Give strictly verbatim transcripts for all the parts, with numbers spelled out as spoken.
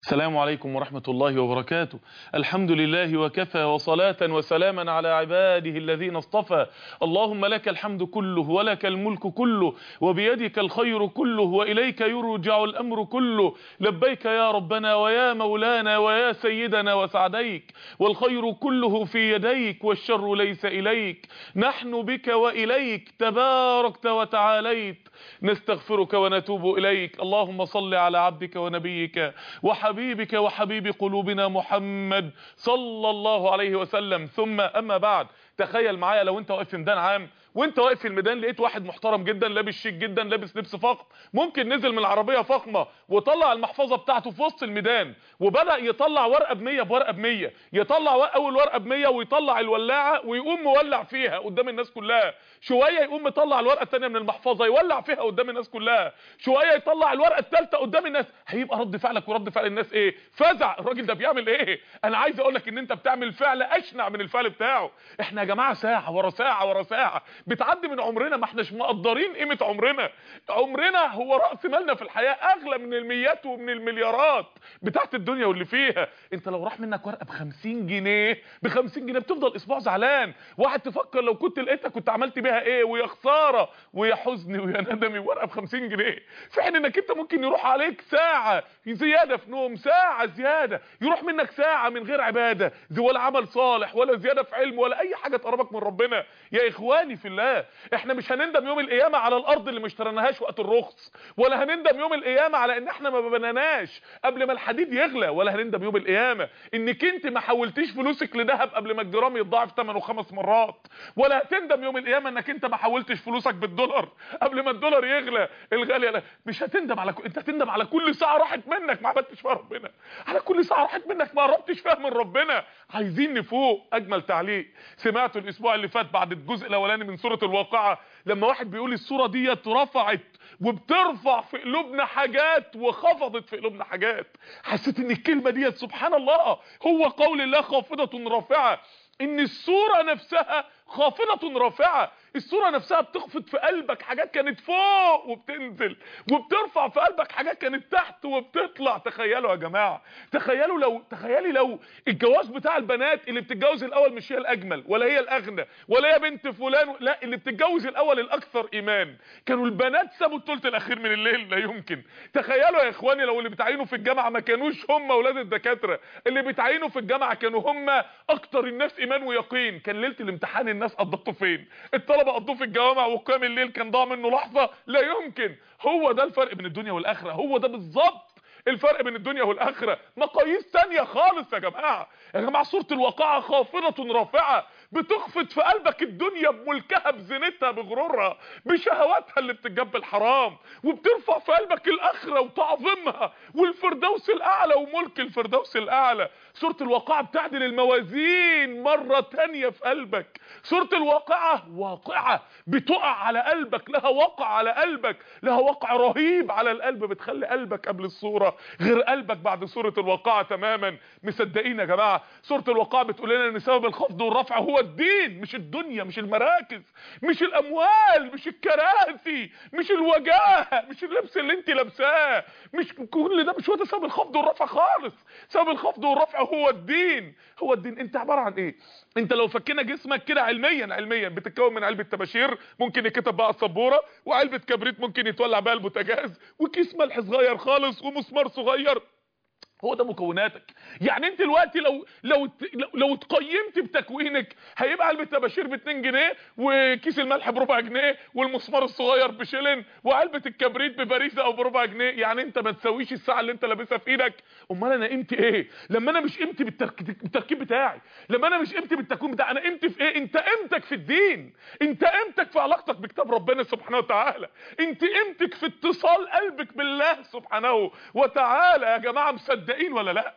السلام عليكم ورحمة الله وبركاته. الحمد لله وكفى، وصلاة وسلاما على عباده الذين اصطفى. اللهم لك الحمد كله ولك الملك كله وبيدك الخير كله وإليك يرجع الأمر كله. لبيك يا ربنا ويا مولانا ويا سيدنا وسعديك، والخير كله في يديك والشر ليس إليك. نحن بك وإليك تباركت وتعاليت، نستغفرك ونتوب إليك. اللهم صل على عبدك ونبيك وحبيبك وحبيب قلوبنا محمد صلى الله عليه وسلم. ثم أما بعد، تخيل معايا لو انت واقف في ميدان عام، وانت واقف في الميدان لقيت واحد محترم جدا لابس شيك جدا، لابس لبس فخم، ممكن نزل من العربيه فخمه وطلع المحفظه بتاعته في وسط الميدان وبدا يطلع ورقه ب مية بورقه ب مية، يطلع اول ورقه ب مية ويطلع الولاعه ويقوم مولع فيها قدام الناس كلها، شويه يقوم مطلع الورقه الثانيه من المحفظه يولع فيها قدام الناس كلها، شويه يطلع الورقه الثالثه قدام الناس. هيبقى رد فعلك ورد فعل الناس ايه؟ فزع. الراجل ده بيعمل ايه؟ انا عايز اقول لك ان انت بتعمل فعل اشنع من الفعل بتاعه. احنا يا جماعه ساعه ورا ساعه ورا ساعه بتعدي من عمرنا، ما احناش مقدرين قيمه عمرنا. عمرنا هو راس مالنا في الحياه، اغلى من الميات ومن المليارات بتاعت الدنيا واللي فيها. انت لو راح منك ورقه ب خمسين جنيه، ب خمسين جنيه بتفضل اسبوع زعلان، واحد تفكر لو كنت لقيتها كنت عملت بيها ايه، ويا خساره ويا حزني ويا ندمي ورقه ب خمسين جنيه، في حين انك انت ممكن يروح عليك ساعه زياده في نوم، ساعه زياده، يروح منك ساعه من غير عباده ولا عمل صالح ولا زياده في علم ولا اي حاجه تقربك من ربنا. يا اخواني في الله، احنا مش هنندم يوم القيامه على الارض اللي ما اشتريناهاش وقت الرخص، ولا هنندم يوم القيامه على ان احنا ما بنيناش قبل ما الحديد يغلى، ولا هنندم يوم القيامه انك انت ما حولتيش فلوسك لذهب قبل ما الجرام يتضاعف ثمنه خمس مرات، ولا هتندم يوم القيامه انك انت ما حولتش فلوسك بالدولار قبل ما الدولار يغلى الغالي. مش هتندم على ك... انت هتندم على كل ساعه راحت منك ما عملتش فيها ربنا، على كل ساعه راحت منك ما قربتش فيها من ربنا. عايزين نفوق. اجمل تعليق سمعته الاسبوع اللي فات بعد الجزء الاولاني من سوره الواقعه، لما واحد بيقول السوره دي رفعت وبترفع في قلوبنا حاجات وخفضت في قلوبنا حاجات. حسيت ان الكلمه دي سبحان الله هو قول الله خافضه رافعه، ان السوره نفسها خافضه رافعه. السوره نفسها بتخفض في قلبك حاجات كانت فوق وبتنزل، وبترفع في قلبك حاجات كانت تحت وبتطلع. تخيلوا يا جماعه، تخيلوا لو تخيلي لو الجواز بتاع البنات اللي بتتجوز الاول مش هي الاجمل ولا هي الاغنى ولا هي بنت فلان، لا، اللي بتتجوز الاول الاكثر ايمان، كانوا البنات سابوا الثلث الاخير من الليل. لا يمكن. تخيلوا يا اخواني لو اللي بتعينوا في الجامعه ما كانوش هم اولاد الدكاتره، اللي بتعينوا في الجامعه كانوا هم اكتر الناس ايمان ويقين، كان ليله الامتحان الناس قضته فين؟ الطلبه قضوه في الجوامع وقيام الليل كان ضاع منه لحظه؟ لا يمكن. هو ده الفرق بين الدنيا والاخره، هو ده بالظبط الفرق بين الدنيا والاخره. مقاييس تانية خالص يا جماعه. يا جماعه سوره الواقعه خافضه رافعه، بتخفض في قلبك الدنيا بملكها بزينتها بغرورها بشهواتها اللي بتجاب الحرام، وبترفع في قلبك الاخره وتعظيمها والفردوس الاعلى وملك الفردوس الاعلى. سوره الواقعه بتعدل الموازين مره تانية في قلبك. سوره الواقعه واقعه بتقع على قلبك، لها وقع على قلبك، لها وقع رهيب على القلب، بتخلي قلبك قبل الصوره غير قلبك بعد سوره الواقعه تماما. مصدقين يا جماعه؟ سوره الواقعه بتقول لنا ان سبب الخفض والرفع هو الدين، مش الدنيا، مش المراكز، مش الاموال، مش الكراسي، مش الوجاهه، مش اللبس اللي انت لابساه، مش كل ده، مش هو ده سبب الخفض والرفع خالص. سبب الخفض والرفع هو الدين. هو الدين. انت عباره عن ايه؟ انت لو فكينا جسمك كده علميا علميا بتتكون من علبه طباشير ممكن يتكتب بقى السبوره، وعلبه كبريت ممكن يتولع بقى البوتاجاز، وكيس ملح صغير خالص، ومسمار صغير. هو ده مكوناتك. يعني انت دلوقتي لو لو لو, لو اتقيمت بتكوينك هيبقى علبه طباشير ب اتنين جنيه، وكيس الملح بربع جنيه، والمسمار الصغير بشلن، وعلبه الكبريت ببريزه او بربع جنيه. يعني انت ما تسويش الساعه اللي انت لابسها في ايدك. امال انا قيمتي ايه لما انا مش قيمتي بالتركيب بتاعي، لما انا مش قيمتي بالتكوين بتاعي؟ انا قيمتي في ايه؟ انت قيمتك في الدين، انت قيمتك في علاقتك بكتاب ربنا سبحانه وتعالى، انت قيمتك في اتصال قلبك بالله سبحانه وتعالى. يا جماعه مصدقين ولا لا؟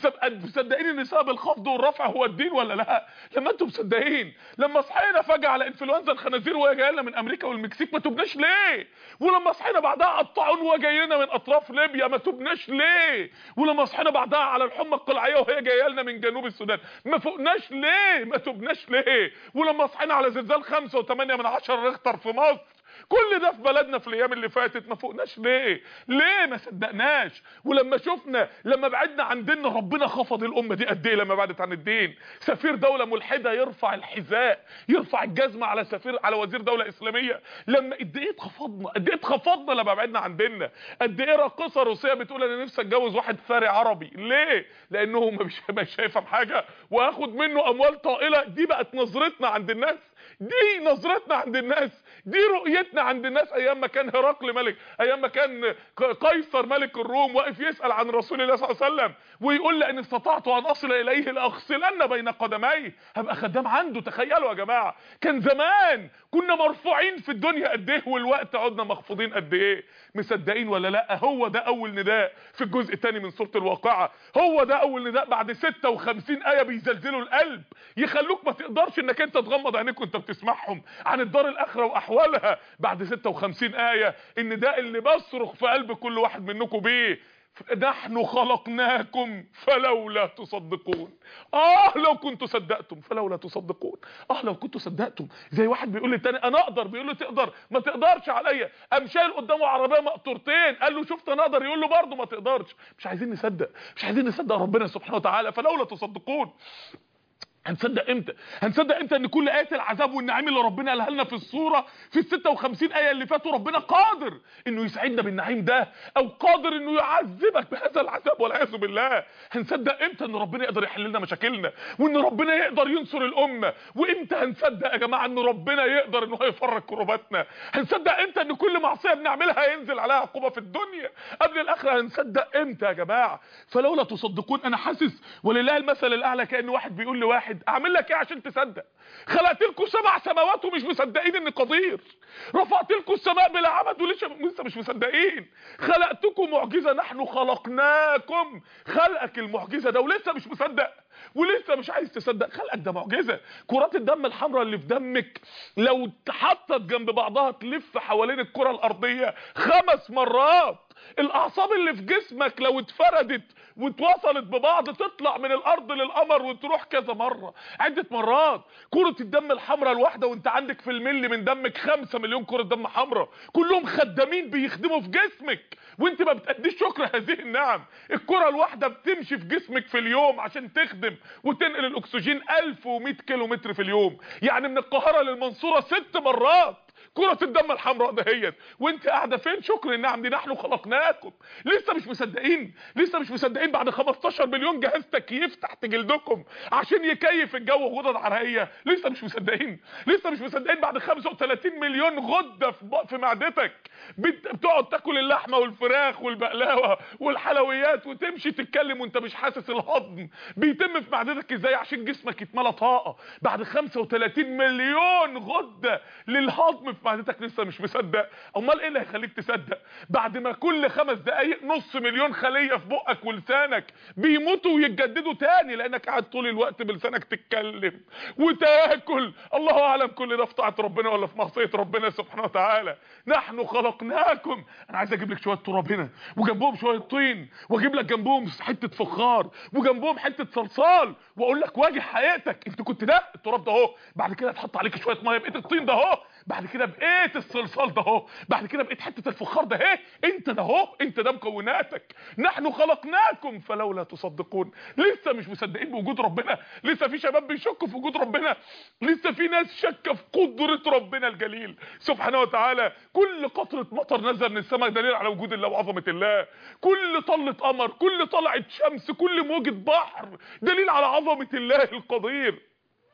مصدقين ان سبب الخفض والرفع هو الدين ولا لا؟ لما انتم مصدقين، لما صحينا فجاه على انفلونزا الخنازير وهي جايه لنا من امريكا والمكسيك ما تبناش ليه؟ ولما صحينا بعدها على الطاعون وهو جاي لنا من اطراف ليبيا ما تبناش ليه؟ ولما صحينا بعدها على الحمى القلعيه وهي جايه لنا من جنوب السودان ما فوقناش ليه؟ ما تبناش ليه؟ ولما صحينا على زلزال خمسة وثمانية من عشرة ريختر في مصر كل ده في بلدنا في الايام اللي فاتت، ما فوقناش ليه؟ ليه ما صدقناش؟ ولما شفنا لما بعدنا عن ديننا ربنا خفض الامه دي قد ايه لما بعدت عن الدين. سفير دوله ملحده يرفع الحذاء، يرفع الجزمه على سفير على وزير دوله اسلاميه. لما قد ايه اتخفضنا، قد ايه اتخفضنا لما بعدنا عن ديننا. قد ايه راقصه روسيه بتقول انا نفسي اتجوز واحد ثري عربي. ليه؟ لانه مش مش شايفه بحاجه واخد منه اموال طائله. دي بقت نظرتنا عند الناس، دي نظرتنا عند الناس، دي رؤيتنا عند الناس. ايام ما كان هرقل ملك، ايام ما كان قيصر ملك الروم واقف يسال عن رسول الله صلى الله عليه وسلم ويقول لان استطعت ان اصل اليه لاغسلن بين قدميه، هبقى خدام عنده. تخيلوا يا جماعه، كان زمان كنا مرفوعين في الدنيا قد ايه والوقت عدنا مخفوضين قد ايه. مصدقين ولا لا؟ هو ده اول نداء في الجزء الثاني من سوره الواقعه. هو ده اول نداء بعد ستة وخمسين ايه بيزلزلوا القلب، يخلوك ما تقدرش انك انت تغمض عينيك وانت بتسمعهم عن الدار الاخره واحوالها. بعد ستة وخمسين ايه النداء اللي بصرخ في قلب كل واحد منكم بيه: نحن خلقناكم فلولا تصدقون. اه لو كنتوا صدقتم فلولا تصدقون. اه لو كنتوا صدقتم. زي واحد بيقول للتاني انا اقدر، بيقول له تقدر؟ ما تقدرش عليا. قام شايل قدامه عربيه مقطورتين، قال له شفت انا اقدر؟ يقول له برضه ما تقدرش. مش عايزين نصدق، مش عايزين نصدق ربنا سبحانه وتعالى. فلولا تصدقون. هنصدق امتى؟ هنصدق امتى ان كل ايات العذاب والنعيم اللي ربنا قالها لنا في الصوره في ال ستة وخمسين ايه اللي فاتوا ربنا قادر انه يسعدنا بالنعيم ده، او قادر انه يعذبك بهذا العذاب والعياذ بالله؟ هنصدق امتى ان ربنا يقدر يحل لنا مشاكلنا وان ربنا يقدر ينصر الامه؟ وامتى هنصدق يا جماعه ان ربنا يقدر انه يفرج كرباتنا؟ هنصدق امتى ان كل معصيه بنعملها ينزل عليها عقوبه في الدنيا قبل الاخره؟ هنصدق امتى يا جماعه؟ فلولا تصدقون. انا حاسس ولله المثل الاعلى كأن واحد بيقول لواحد اعمل لك ايه عشان تصدق؟ خلقت لكم سبع سماوات ومش مصدقين اني قدير، رفعت لكم السماء بلا عمد ولسه لسه مش مصدقين، خلقتكم معجزه، نحن خلقناكم، خلقك المعجزه ده ولسه مش مصدق ولسه مش عايز تصدق. خلقك ده معجزه. كرات الدم الحمراء اللي في دمك لو اتحطت جنب بعضها تلف حوالين الكره الارضيه خمس مرات. الاعصاب اللي في جسمك لو اتفردت واتوصلت ببعض تطلع من الارض للقمر وتروح كذا مره، عده مرات. كره الدم الحمراء الواحده وانت عندك في الملي من دمك خمسة مليون كره دم حمراء، كلهم خدامين بيخدموا في جسمك وانت ما بتأديش شكر هذه النعم. الكره الواحده بتمشي في جسمك في اليوم عشان تخدم وتنقل الاكسجين ألف ومئة كيلو متر في اليوم، يعني من القاهره للمنصوره ست مرات كرة الدم الحمراء دهيت، وانت قاعده فين شكر النعم دي؟ نحن خلقناكم. لسه مش مصدقين؟ لسه مش مصدقين بعد خمستاشر مليون جهاز تكييف تحت جلدكم عشان يكيف الجو غدد عرقيه؟ لسه مش مصدقين؟ لسه مش مصدقين بعد خمسة وثلاثين مليون غده في في معدتك بتقعد تاكل اللحمه والفراخ والبقلاوه والحلويات وتمشي تتكلم وانت مش حاسس الهضم بيتم في معدتك ازاي عشان جسمك يتملى طاقه؟ بعد خمسة وثلاثين مليون غده للهضم في معدتك لسه مش مصدق؟ امال ايه اللي هيخليك تصدق؟ بعد ما كل خمس دقايق نص مليون خليه في بقك ولسانك بيموتوا ويتجددوا تاني لانك قاعد طول الوقت بلسانك تتكلم وتاكل، الله اعلم كل ده في طاعه ربنا ولا في معصيه ربنا سبحانه وتعالى. نحن خلقناكم. انا عايز اجيب لك شويه تراب هنا وجنبهم شويه طين واجيب لك جنبهم حته فخار وجنبهم حته صلصال واقول لك واجه حقيقتك، انت كنت ده التراب ده اهو، بعد كده تحط عليك شويه ميه بقيت الطين ده اهو، بعد كده بقيت الصلصال ده اهو، بعد كده بقيت حته الفخار ده اهي، انت ده اهو، انت ده مكوناتك. نحن خلقناكم فلولا تصدقون. لسه مش مصدقين بوجود ربنا؟ لسه في شباب بيشكوا في وجود ربنا؟ لسه في ناس شاكه في قدره ربنا الجليل سبحانه وتعالى؟ كل قطره مطر نزل من السماء دليل على وجود الله وعظمه الله، كل طله قمر، كل طلعه شمس، كل موجه بحر دليل على عظمه الله القدير،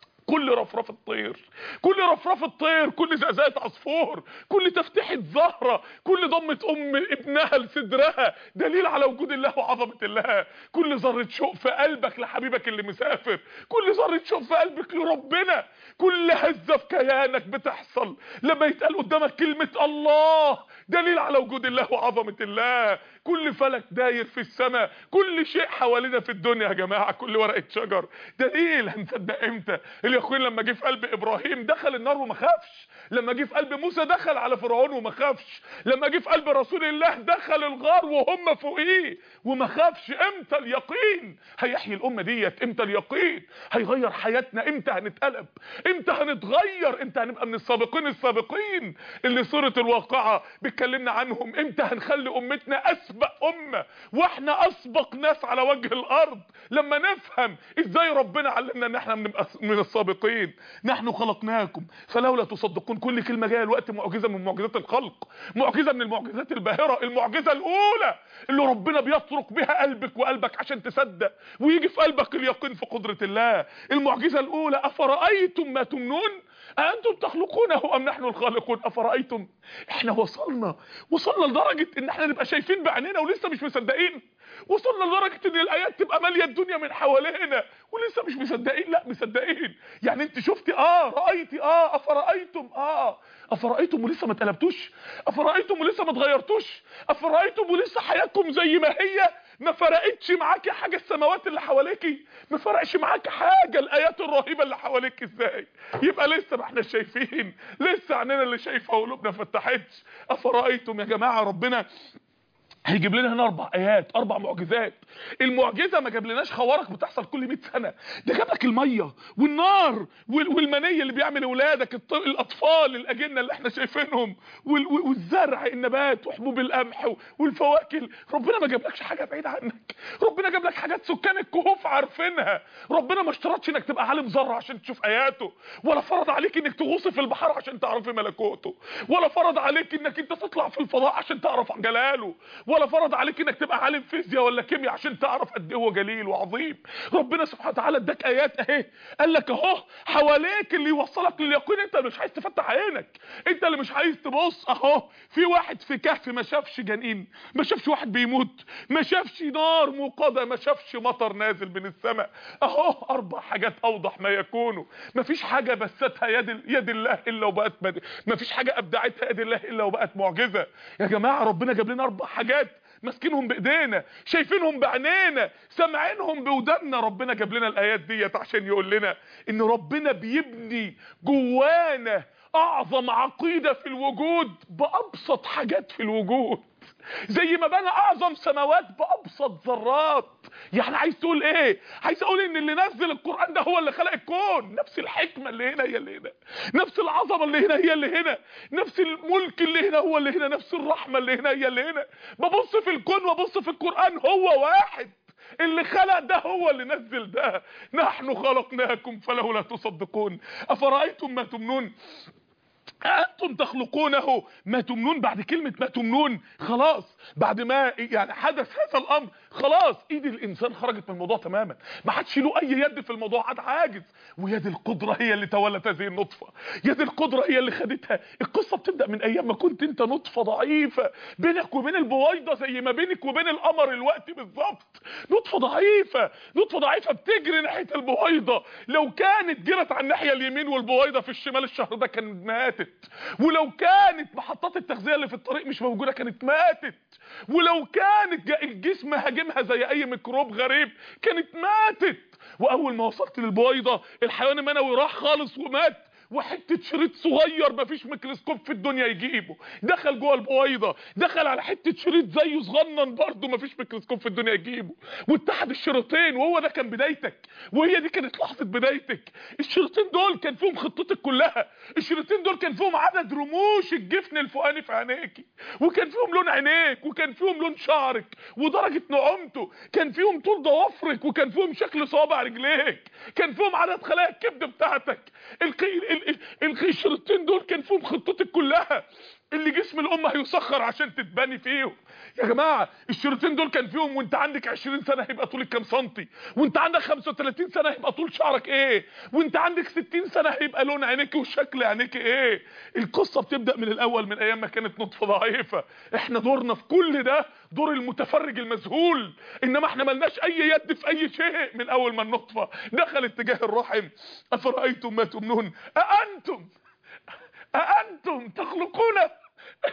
كل رفرفه طير، كل رفرفه طير، كل زقزقه عصفور، كل تفتحه زهره، كل ضمه ام ابنها لصدرها دليل على وجود الله وعظمه الله، كل ذره شوق في قلبك لحبيبك اللي مسافر، كل ذره شوق في قلبك لربنا، كل هزه في كيانك بتحصل لما يتقال قدامك كلمه الله دليل على وجود الله وعظمه الله، كل فلك داير في السماء، كل شيء حوالينا في الدنيا يا جماعه، كل ورقه شجر دليل. هنصدق امتى؟ اليقين لما جه في قلب ابراهيم دخل النار وما خافش، لما جه في قلب موسى دخل على فرعون وما خافش، لما جه في قلب رسول الله دخل الغار وهم فوقيه وما خافش. امتى اليقين هيحيي الامه ديت؟ امتى اليقين هيغير حياتنا؟ امتى هنتقلب؟ امتى هنتغير؟ امتى هنبقى من السابقين السابقين اللي سوره الواقعه بتكلمنا عنهم؟ امتى هنخلي امتنا اسبق امه واحنا اسبق ناس على وجه الارض؟ لما نفهم ازاي ربنا علمنا ان احنا بنبقى من السابقين. نحن خلقناكم فلولا تصدقون. كل كلمه جايه الوقت معجزه من معجزات الخلق، معجزه من المعجزات الباهره، المعجزه الاولى اللي ربنا بيطرق بها قلبك وقلبك عشان تصدق ويجي في قلبك اليقين في قدره الله. المعجزه الاولى: افرايتم ما تمنون أأنتم تخلقونه أم نحن الخالقون؟ أفرأيتم. احنا وصلنا وصلنا لدرجة ان احنا نبقى شايفين بعينينا ولسه مش مصدقين. وصلنا لدرجة ان الايات تبقى مالية الدنيا من حوالينا ولسه مش مصدقين. لا مصدقين. يعني انت شفتي اه، رأيتي اه، افرأيتم اه، افرأيتم ولسه ما اتقلبتوش، افرأيتم ولسه ما اتغيرتوش، افرأيتم ولسه حياتكم زي ما هي، ما فرقتش معاكي حاجه السماوات اللي حواليكي، ما فرقش معاكي حاجه الايات الرهيبه اللي حواليك. ازاي يبقى لسه ما احنا شايفين؟ لسه عيننا اللي شايفه وقلوبنا فتحتش. افرايتم يا جماعه، ربنا هيجيب لنا هنا اربع ايات، اربع معجزات. المعجزه ما جابلناش خوارق بتحصل كل مية سنه، ده جاب لك الميه والنار والمني اللي بيعمل اولادك، الاطفال، الاجنه اللي احنا شايفينهم، والزرع، النبات وحبوب القمح والفواكه. ربنا ما جابلكش حاجه بعيده عنك، ربنا جاب لك حاجات سكان الكهوف عارفينها. ربنا ما اشترطش انك تبقى عالم ذره عشان تشوف اياته، ولا فرض عليك انك تغوص في البحر عشان تعرفي ملكوته، ولا فرض عليك انك انت تطلع في الفضاء عشان تعرف عن جلاله، ولا فرض عليك انك تبقى عالم فيزياء ولا كيمياء عشان تعرف قد ايه هو جليل وعظيم. ربنا سبحانه وتعالى اداك ايات اهي، قال لك اهو حواليك اللي يوصلك لليقين. انت اللي مش عايز تفتح عينك، انت اللي مش عايز تبص. اهو في واحد في كهف ما شافش جنين، ما شافش واحد بيموت، ما شافش نار موقده، ما شافش مطر نازل من السماء. اهو اربع حاجات اوضح ما يكونوا. ما فيش حاجه بستها يد يد الله الا وبقت مد... ما فيش حاجه ابدعتها يد الله الا وبقت معجزه. يا جماعه ربنا جاب لنا اربع حاجات ماسكينهم بايدينا، شايفينهم بعينينا، سامعينهم بوداننا. ربنا جاب لنا الايات ديت عشان يقول لنا ان ربنا بيبني جوانا اعظم عقيده في الوجود بابسط حاجات في الوجود، زي ما بنى اعظم سماوات بابسط ذرات. يعني عايز تقول ايه؟ عايز اقول ان اللي نزل القران ده هو اللي خلق الكون. نفس الحكمه اللي هنا هي اللي هنا، نفس العظمه اللي هنا هي اللي هنا، نفس الملك اللي هنا هو اللي هنا، نفس الرحمه اللي هنا هي اللي هنا. ببص في الكون وببص في القران، هو واحد. اللي خلق ده هو اللي نزل ده. نحن خلقناكم فلولا تصدقون. افرايتم ما تمنون أأنتم تخلقونه ما تمنون. بعد كلمة ما تمنون خلاص، بعد ما يعني حدث هذا الأمر خلاص ايد الإنسان خرجت من الموضوع تماما، ما حدش له أي يد في الموضوع، عاد عاجز. ويد القدرة هي اللي تولت هذه النطفة، يد القدرة هي اللي خدتها. القصة بتبدأ من أيام ما كنت أنت نطفة ضعيفة بينك وبين البويضة، زي ما بينك وبين القمر الوقت بالظبط. نطفة ضعيفة، نطفة ضعيفة بتجري ناحية البويضة. لو كانت جرت على الناحية اليمين والبويضة في الشمال الشهر ده كانت ماتت. ولو كانت محطات التغذية اللي في الطريق مش موجودة كانت ماتت. ولو كانت الجسم هاجمها زي اي ميكروب غريب كانت ماتت. واول ما وصلت للبويضة الحيوان المنوي راح خالص ومات. وحته شريط صغير مفيش ميكروسكوب في الدنيا يجيبه دخل جوه البويضه، دخل على حته شريط زيه صغنن برضه مفيش ميكروسكوب في الدنيا يجيبه، واتحد الشريطين. وهو ده كان بدايتك، وهي دي كانت لحظه بدايتك. الشريطين دول كان فيهم خطتك كلها، الشريطين دول كان فيهم عدد رموش الجفن الفوقاني في عينيكي، وكان فيهم لون عينيك، وكان فيهم لون شعرك ودرجه نعومته، كان فيهم طول ضوافرك، وكان فيهم شكل صوابع رجليك، كان فيهم عدد خلايا الكبد بتاعتك. القي الشريطين دول كان فيهم خطتك كلها اللي جسم الام هيسخر عشان تتبني فيهم. يا جماعه الشريطين دول كان فيهم وانت عندك عشرين سنه هيبقى طولك كام سنتي، وانت عندك خمسة وتلاتين سنه هيبقى طول شعرك ايه، وانت عندك ستين سنه هيبقى لون عينيك وشكل عينيك ايه. القصه بتبدا من الاول، من ايام ما كانت نطفه ضعيفه. احنا دورنا في كل ده دور المتفرج المذهول، انما احنا ملناش اي يد في اي شيء من اول ما النطفه دخلت تجاه الرحم. افرايتم ما تمنون أأنتم أأنتم تخلقونه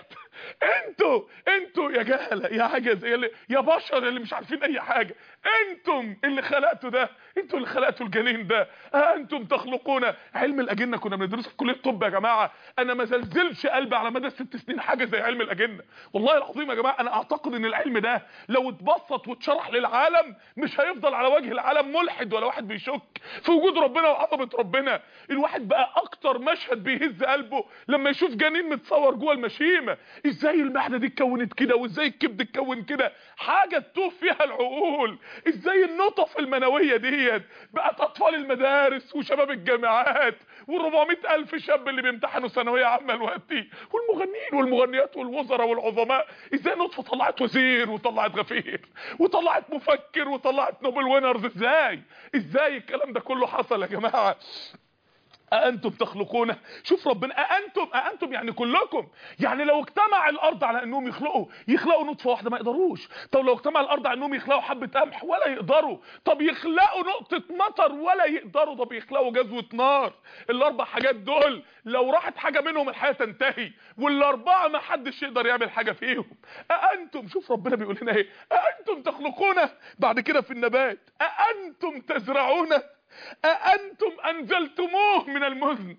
انتوا انتوا يا جهله يا عجز يا, يا بشر اللي مش عارفين اي حاجه، انتم اللي خلقتوا ده، انتوا اللي خلقتوا الجنين ده. انتم تخلقون. علم الاجنه كنا بندرسه في كليه الطب يا جماعه، انا ما زلزلش قلبي على مدى ست سنين حاجه زي علم الاجنه. والله العظيم يا جماعه انا اعتقد ان العلم ده لو اتبسط واتشرح للعالم مش هيفضل على وجه العالم ملحد ولا واحد بيشك في وجود ربنا وعظمه ربنا. الواحد بقى اكتر مشهد بيهز قلبه لما يشوف جنين متصور جوه المشيمه، ازاي المعده دي اتكونت كده، وازاي الكبد اتكون كده، حاجه تطوف فيها العقول. ازاي النطف المنويه ديت بقت اطفال المدارس وشباب الجامعات و400 الف شاب اللي بيمتحنوا ثانويه عامه دلوقتي، والمغنيين والمغنيات والوزراء والعظماء، ازاي نطفه طلعت وزير وطلعت غفير وطلعت مفكر وطلعت نوبل وينرز، ازاي ازاي الكلام ده كله حصل يا جماعه؟ أأنتم تخلقونه؟ شوف ربنا، أأنتم أأنتم يعني كلكم. يعني لو اجتمع الأرض على أنهم يخلقوا يخلقوا نطفة واحدة ما يقدروش. طب لو اجتمع الأرض على أنهم يخلقوا حبة قمح ولا يقدروا. طب يخلقوا نقطة مطر ولا يقدروا. طب يخلقوا جزوة نار. الأربع حاجات دول لو راحت حاجة منهم الحياة تنتهي، والأربعة ما حدش يقدر يعمل حاجة فيهم. أأنتم، شوف ربنا بيقول لنا إيه، أأنتم تخلقونه. بعد كده في النبات أأنتم تزرعونه أأنتم أنزلتموه من المزن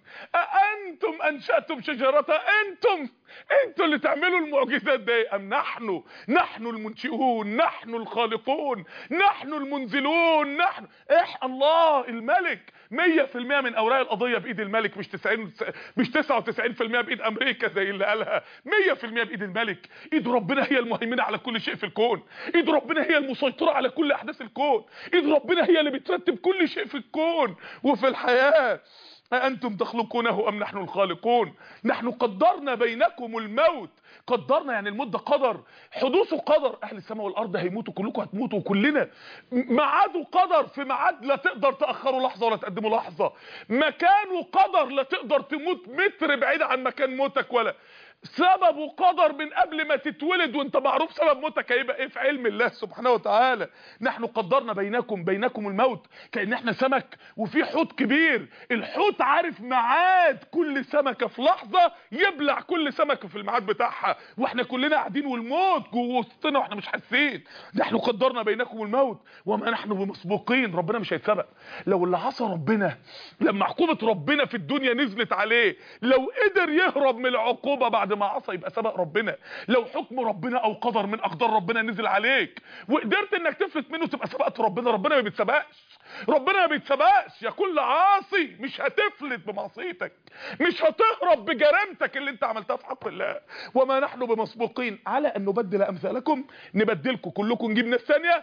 أأنتم أنشأتم شجرته. أنتم أنتم اللي تعملوا المعجزات دي أم نحن نحن المنشئون، نحن الخالقون، نحن المنزلون، نحن إح الله الملك. مية في المية من أوراق القضية بإيد الملك، مش تسعين مش تسعة وتسعين في المية بإيد أمريكا زي اللي قالها. مية في المية بإيد الملك. إيد ربنا هي المهيمنة على كل شيء في الكون. إيد ربنا هي المسيطرة على كل أحداث الكون. إيد ربنا هي اللي بترتب كل شيء في الكون وفي الحياة. أأنتم تخلقونه أم نحن الخالقون؟ نحن قدرنا بينكم الموت. قدرنا يعني الموت ده قدر، حدوثه قدر. أهل السماء والأرض هيموتوا، كلكم هتموتوا كلنا. ميعاده قدر، في ميعاد لا تقدر تأخروا لحظة ولا تقدموا لحظة. مكانه قدر، لا تقدر تموت متر بعيد عن مكان موتك، ولا سببه قدر من قبل ما تتولد وانت معروف سبب موتك هيبقى ايه في علم الله سبحانه وتعالى. نحن قدرنا بينكم بينكم الموت، كأن احنا سمك وفي حوت كبير. الحوت عارف ميعاد كل سمكة في لحظة يبلع كل سمكة في الميعاد بتاعها، واحنا كلنا قاعدين والموت جوه وسطنا واحنا مش حاسين. نحن قدرنا بينكم الموت وما نحن بمسبوقين. ربنا مش هيتسبق. لو اللي عصى ربنا لما عقوبة ربنا في الدنيا نزلت عليه لو قدر يهرب من العقوبة بعد ما عصى يبقى سبق ربنا. لو حكم ربنا او قدر من اقدار ربنا نزل عليك وقدرت انك تفلت منه تبقى سبقت ربنا. ربنا ما بيتسبقش، ربنا ما بيتسبقش. يا كل عاصي مش هتفلت بمعصيتك، مش هتهرب بجريمتك اللي انت عملتها في حق الله. وما نحن بمسبوقين على ان نبدل امثالكم، نبدلكم كلكم نجيب ناس ثانيه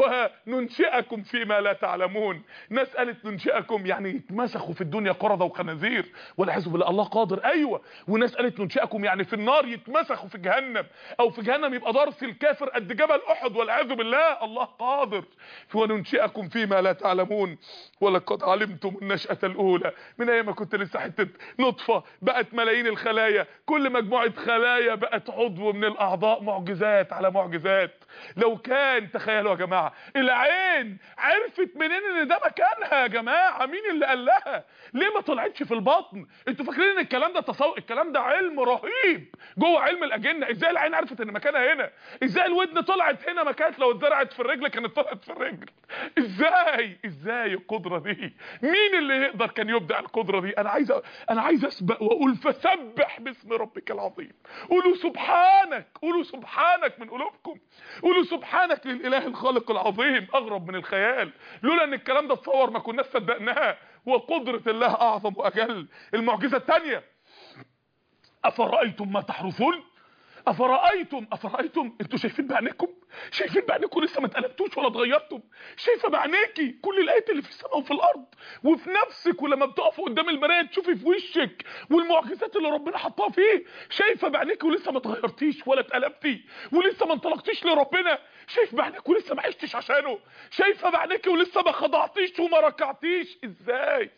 وننشئكم فيما لا تعلمون. ناس قالت ننشئكم يعني يتمسخوا في الدنيا قردة وخنازير والعياذ بالله. الله قادر ايوه. وناس قالت ننشئكم يعني في النار يتمسخوا في جهنم، او في جهنم يبقى ضرس الكافر قد جبل احد والعياذ بالله. الله قادر. وننشئكم فيما لا تعلمون. ولقد علمتم النشأة الاولى، من ايام ما كنت لسه حته نطفه بقت ملايين الخلايا، كل مجموعه خلايا بقت عضو من الاعضاء. معجزات على معجزات. لو كان تخيلوا يا جماعه العين عرفت منين ان ده مكانها يا جماعه؟ مين اللي قال لها؟ ليه ما طلعتش في البطن؟ انتوا فاكرين ان الكلام ده تصور؟ الكلام ده علم رهيب جوه علم الاجنه. ازاي العين عرفت ان مكانها هنا؟ ازاي الودن طلعت هنا؟ ما كانت لو اتزرعت في الرجل كانت طلعت في الرجل. ازاي ازاي القدره دي؟ مين اللي يقدر كان يبدع القدره دي؟ انا عايز انا عايز اسبق واقول فسبح باسم ربك العظيم. قولوا سبحانك، قولوا سبحانك من قلوبكم. قولوا سبحانك للاله الخالق العظيم. اغرب من الخيال. لولا ان الكلام ده اتصور ما كناش صدقناه. وقدرة الله اعظم واجل. المعجزة الثانية، افرأيتم ما تحرثون؟ افرأيتم افرأيتم انتوا شايفين بعينيكم؟ شايفين بعينيكم لسه ما اتقلبتوش ولا اتغيرتم؟ شايفه بعينيكي كل الايات اللي في السماء وفي الارض وفي نفسك، ولما بتقفوا قدام المرايه تشوفي في وشك والمعجزات اللي ربنا حطها فيه. شايفه بعينيكي ولسه ما اتغيرتيش ولا اتقلبتي ولسه ما انطلقتيش لربنا. شايف بعينك ولسه ما عشتش عشانه؟ شايفه بعينك ولسه ما خضعتيش وما ركعتيش؟ ازاي؟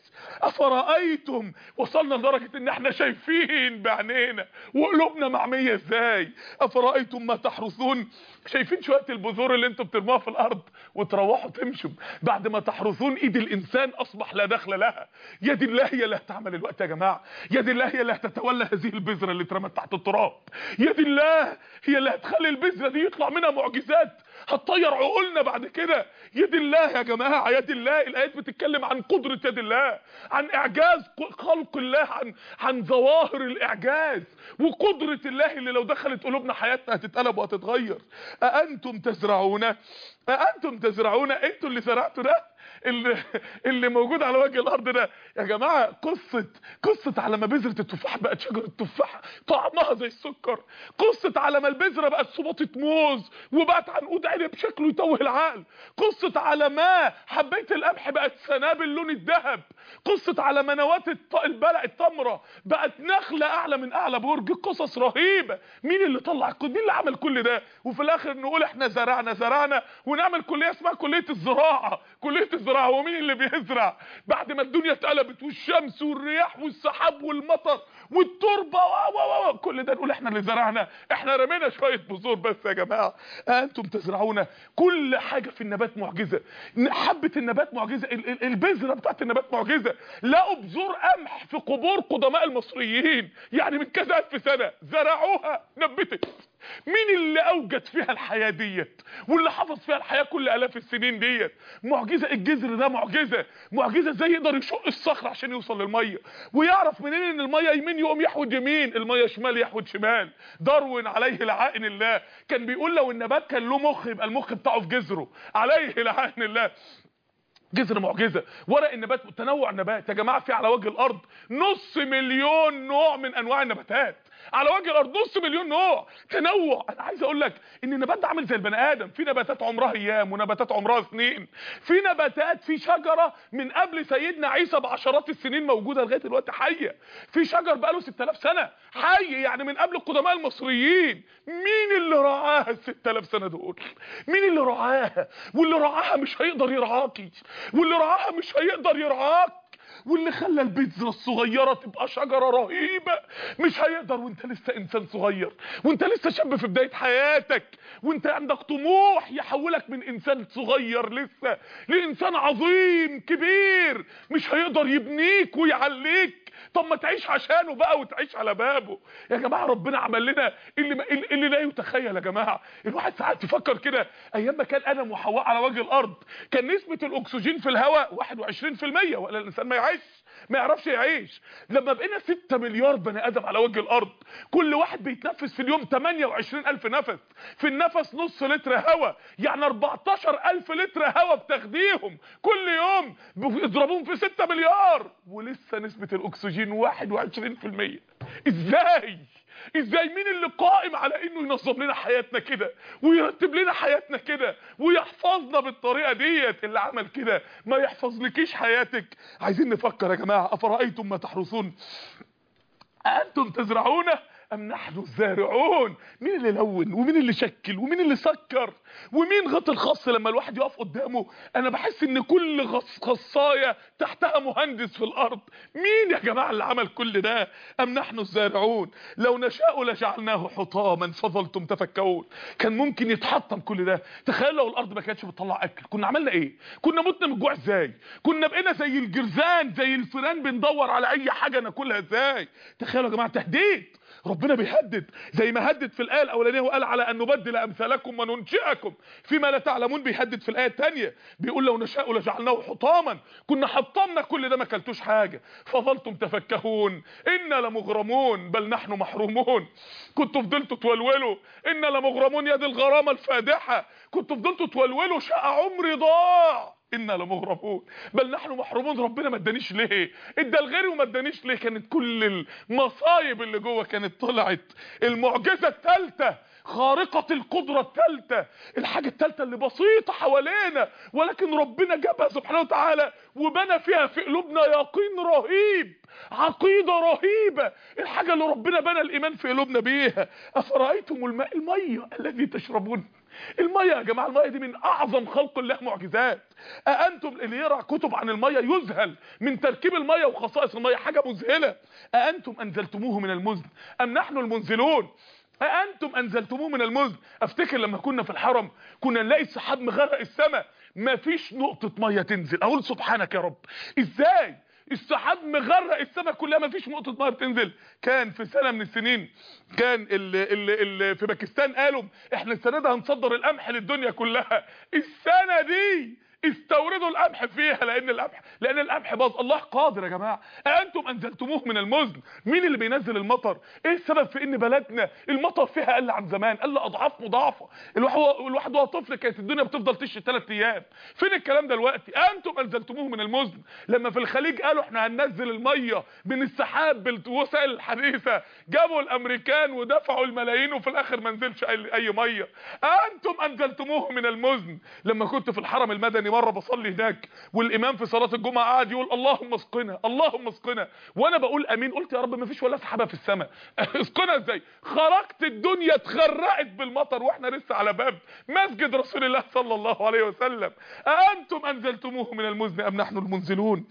افرايتم، وصلنا لدرجه ان احنا شايفين بعينينا وقلوبنا معميه ازاي. افرايتم ما تحرثون، شايفين شويه البذور اللي انتم بترموها في الارض وتروحوا تمشوا بعد ما تحرثون؟ ايد الانسان اصبح لا دخل لها. يد الله هي اللي هتعمل الوقت يا جماعه، يد الله هي اللي هتتولى هذه البذره اللي اترمت تحت التراب. يد الله هي اللي هتخلي البذره دي يطلع منها معجزات هتطير عقولنا بعد كده. يد الله يا جماعه، يد الله. الايات بتتكلم عن قدره يد الله، عن اعجاز خلق الله، عن عن ظواهر الاعجاز وقدره الله اللي لو دخلت قلوبنا حياتنا هتتقلب وهتتغير. أأنتم تزرعون، أأنتم تزرعون، انتوا اللي زرعتوا ده اللي اللي موجود على وجه الارض ده يا جماعه. قصه قصه على ما بذره التفاح بقت شجره تفاح طعمها زي السكر، قصه على ما البذره بقت صباطه موز وبقت عنقود عنب شكله يتوه العقل، قصه على ما حبيت القمح بقت سنابل لون الذهب، قصه على ما نواه البلع التمره بقت نخله اعلى من اعلى برج. قصص رهيبه. مين اللي طلع؟ مين اللي عمل كل ده؟ وفي الاخر نقول احنا زرعنا زرعنا ونعمل كليه اسمها كليه الزراعه. كليه الزراعه هو مين اللي بيزرع بعد ما الدنيا اتقلبت والشمس والرياح والسحاب والمطر والتربه و كل ده نقول احنا اللي زرعنا؟ احنا رمينا شويه بذور بس يا جماعه. انتم تزرعون، كل حاجه في النبات معجزه. حبه النبات معجزه، البذره بتاعت النبات معجزه. لقوا بذور قمح في قبور قدماء المصريين يعني من كذا الف سنه، زرعوها نبتت. مين اللي اوجد فيها الحياه ديت واللي حفظ فيها الحياه كل الاف السنين ديت؟ معجزه. الجذر ده معجزه، معجزه ازاي يقدر يشق الصخر عشان يوصل للميه، ويعرف منين ان الميه يمين يقوم يحود يمين، الميه شمال يحود شمال. داروين عليه لعائن الله كان بيقول لو النبات كان له مخ يبقى المخ بتاعه في جذره، عليه لعائن الله. جذر معجزه. ورق النبات، تنوع النبات يا جماعه. في على وجه الارض نص مليون نوع من انواع النباتات على وجه الارض، نص مليون نوع. تنوع. انا عايز اقول لك ان النبات ده عامل زي البني ادم، في نباتات عمرها ايام ونباتات عمرها سنين، في نباتات، في شجره من قبل سيدنا عيسى بعشرات السنين موجوده لغايه دلوقتي حيه، في شجر بقاله ستة آلاف سنه حي يعني من قبل القدماء المصريين. مين اللي رعاها ال ستة آلاف سنه دول؟ مين اللي رعاها؟ واللي رعاها مش هيقدر يرعاكي، واللي رعاها مش هيقدر يرعاك، واللي خلى البذره الصغيره تبقى شجره رهيبه مش هيقدر، وانت لسه انسان صغير، وانت لسه شاب في بدايه حياتك، وانت عندك طموح يحولك من انسان صغير لسه لانسان عظيم كبير، مش هيقدر يبنيك ويعليك. طب ما تعيش عشانه بقى وتعيش على بابه يا جماعه. ربنا عمل لنا اللي ما اللي لا يتخيل يا جماعه. الواحد ساعات يفكر كده، ايام ما كان ادم وحواء على وجه الارض كان نسبه الاكسجين في الهواء واحد وعشرين في المية، ولا الانسان ما يعيش، ما يعرفش يعيش. لما بقينا ستة مليار بني ادم على وجه الارض، كل واحد بيتنفس في اليوم ثمانية وعشرين ألف نفس، في النفس نص لتر هواء، يعني أربعتاشر ألف لتر هواء بتاخديهم كل يوم، اضربوهم في ستة مليار، ولسه نسبة الاكسجين واحد وعشرين في المية. ازاي؟ ازاي؟ مين اللي قائم على انه ينظم لنا حياتنا كده ويرتب لنا حياتنا كده ويحفظنا بالطريقه ديت؟ اللي عمل كده ما يحفظلكيش حياتك. عايزين نفكر يا جماعه. افرايتم ما تحرثون أأنتم تزرعون أم نحن الزارعون؟ مين اللي لون ومين اللي شكل ومين اللي سكر ومين غط الخص لما الواحد يقف قدامه؟ انا بحس ان كل غص خصايه تحتها مهندس في الارض. مين يا جماعه اللي عمل كل ده؟ ام نحن الزارعون لو نشاء لجعلناه حطاما فظلتم تفكرون. كان ممكن يتحطم كل ده. تخيل لو الارض ما كانتش بتطلع اكل، كنا عملنا ايه؟ كنا متنا من الجوع ازاي؟ كنا بقينا زي الجرذان زي الفئران بندور على اي حاجه ناكلها ازاي؟ تخيلوا يا جماعه، تهديد. ربنا بيهدد زي ما هدد في الايه الاولانيه وقال على ان نبدل امثالكم وننشئكم فيما لا تعلمون. بيهدد في الايه الثانيه بيقول لو نشاء لجعلناه حطاما، كنا حطمنا كل ده ما اكلتوش حاجه. فظلتم تفكهون انا لمغرمون بل نحن محرومون. كنتوا فضلتوا تولولوا انا لمغرمون، يد الغرامه الفادحه. كنتوا فضلتوا تولولوا شقى عمري ضاع انا لمغرمون بل نحن محرومون. ربنا ما ادانيش ليه؟ ادى لغيري وما ادانيش ليه؟ كانت كل المصايب اللي جوه كانت طلعت. المعجزه الثالثه، خارقه القدره الثالثه، الحاجه الثالثه اللي بسيطه حوالينا ولكن ربنا جابها سبحانه وتعالى وبنى فيها في قلوبنا يقين رهيب، عقيده رهيبه. الحاجه اللي ربنا بنى الايمان في قلوبنا بيها. افرايتم الماء، الميه الذي تشربون، الميه يا جماعه، الميه دي من اعظم خلق الله معجزات. أأنتم اللي يقرأ كتب عن الميه يذهل من تركيب الميه وخصائص الميه، حاجه مذهله. أأنتم انزلتموه من المزن ام نحن المنزلون؟ أأنتم انزلتموه من المزن. افتكر لما كنا في الحرم كنا نلاقي السحاب مغرق السماء، مفيش نقطه ميه تنزل، اقول سبحانك يا رب، ازاي السحاب مغرق السماء كلها مفيش نقطه ميه بتنزل؟ كان في سنه من السنين كان اللي اللي اللي في باكستان قالوا احنا السنه دي هنصدر القمح للدنيا كلها. السنه دي استوردوا القمح فيها لان القمح لان القمح باظ. الله قادر يا جماعه. انتم انزلتموه من المزن. مين اللي بينزل المطر؟ ايه السبب في ان بلدنا المطر فيها قل عن زمان، قل اضعاف مضاعفه؟ الواحد الواحد وهو طفل كانت الدنيا بتفضل تشتي ثلاث ايام، فين الكلام ده دلوقتي؟ انتم انزلتموه من المزن. لما في الخليج قالوا احنا هننزل الميه من السحاب بالوسائل الحديثه، جابوا الامريكان ودفعوا الملايين وفي الاخر ما نزلش اي أي ميه. انتم انزلتموه من المزن. لما كنت في الحرم المدني مره بصلي هناك والامام في صلاه الجمعه قاعد يقول اللهم اسقنا اللهم اسقنا، وانا بقول امين، قلت يا رب ما فيش ولا سحابه في السماء، اسقنا ازاي؟ خرجت الدنيا اتغرقت بالمطر واحنا لسه على باب مسجد رسول الله صلى الله عليه وسلم. أأنتم انزلتموه من المزن ام نحن المنزلون؟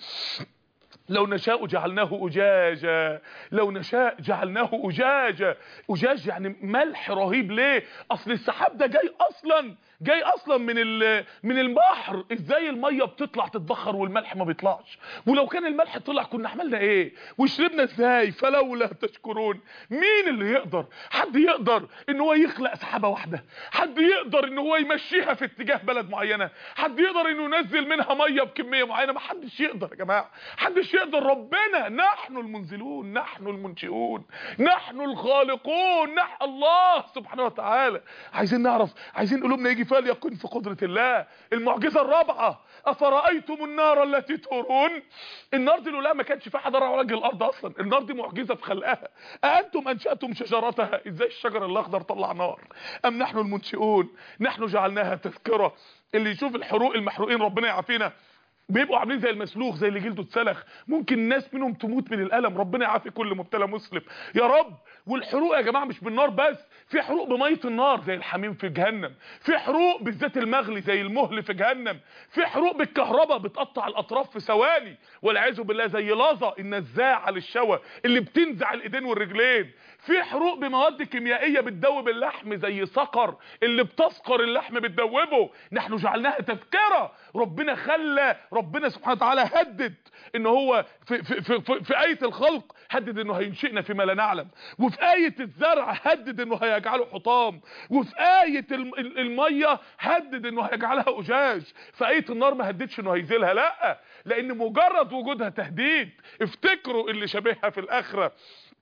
لو نشاء جعلناه أجاجا، لو نشاء جعلناه أجاجا. أجاج يعني ملح رهيب. ليه؟ اصل السحاب ده جاي اصلا جاي اصلا من من البحر. ازاي الميه بتطلع تتبخر والملح ما بيطلعش؟ ولو كان الملح طلع كنا عملنا ايه وشربنا ازاي؟ فلولا تشكرون. مين اللي يقدر؟ حد يقدر ان هو يخلق سحابه واحده؟ حد يقدر ان هو يمشيها في اتجاه بلد معينه؟ حد يقدر انه ينزل منها ميه بكميه معينه؟ ما حدش يقدر يا جماعه، حدش يقدر. ربنا. نحن المنزلون، نحن المنشئون، نحن الخالقون، نحن الله سبحانه وتعالى. عايزين نعرف، عايزين قلوبنا يجي فيها اليقين في قدرة الله. المعجزة الرابعة، أفرأيتم النار التي تورون. النار دي لولا ما كانش في حد على وجه الأرض أصلا. النار دي معجزة في خلقها. أأنتم أنشأتم شجرتها؟ إزاي الشجر الأخضر طلع نار؟ أم نحن المنشئون؟ نحن جعلناها تذكرة. اللي يشوف الحروق المحروقين ربنا يعافينا بيبقوا عاملين زي المسلوخ، زي اللي جلده اتسلخ، ممكن ناس منهم تموت من الالم. ربنا يعافي كل مبتلى مسلم يا رب. والحروق يا جماعه مش بالنار بس، في حروق بميه النار زي الحميم في جهنم، في حروق بالزيت المغلي زي المهل في جهنم، في حروق بالكهرباء بتقطع الاطراف في ثواني والعياذ بالله زي لظى النزاعه للشوى اللي بتنزع الايدين والرجلين، في حروق بمواد كيميائيه بتدوب اللحم زي صقر اللي بتسقر اللحم بتدوبه. نحن جعلناها تذكره. ربنا خلى ربنا سبحانه وتعالى هدد ان هو في في في, في, في ايه الخلق هدد انه هينشئنا فيما لا نعلم، وفي ايه الزرع هدد انه هيجعله حطام، وفي ايه الميه هدد انه هيجعلها اجاج. في ايه النار ما هددش انه هيزيلها، لا، لان مجرد وجودها تهديد. افتكروا اللي شبهها في الاخره.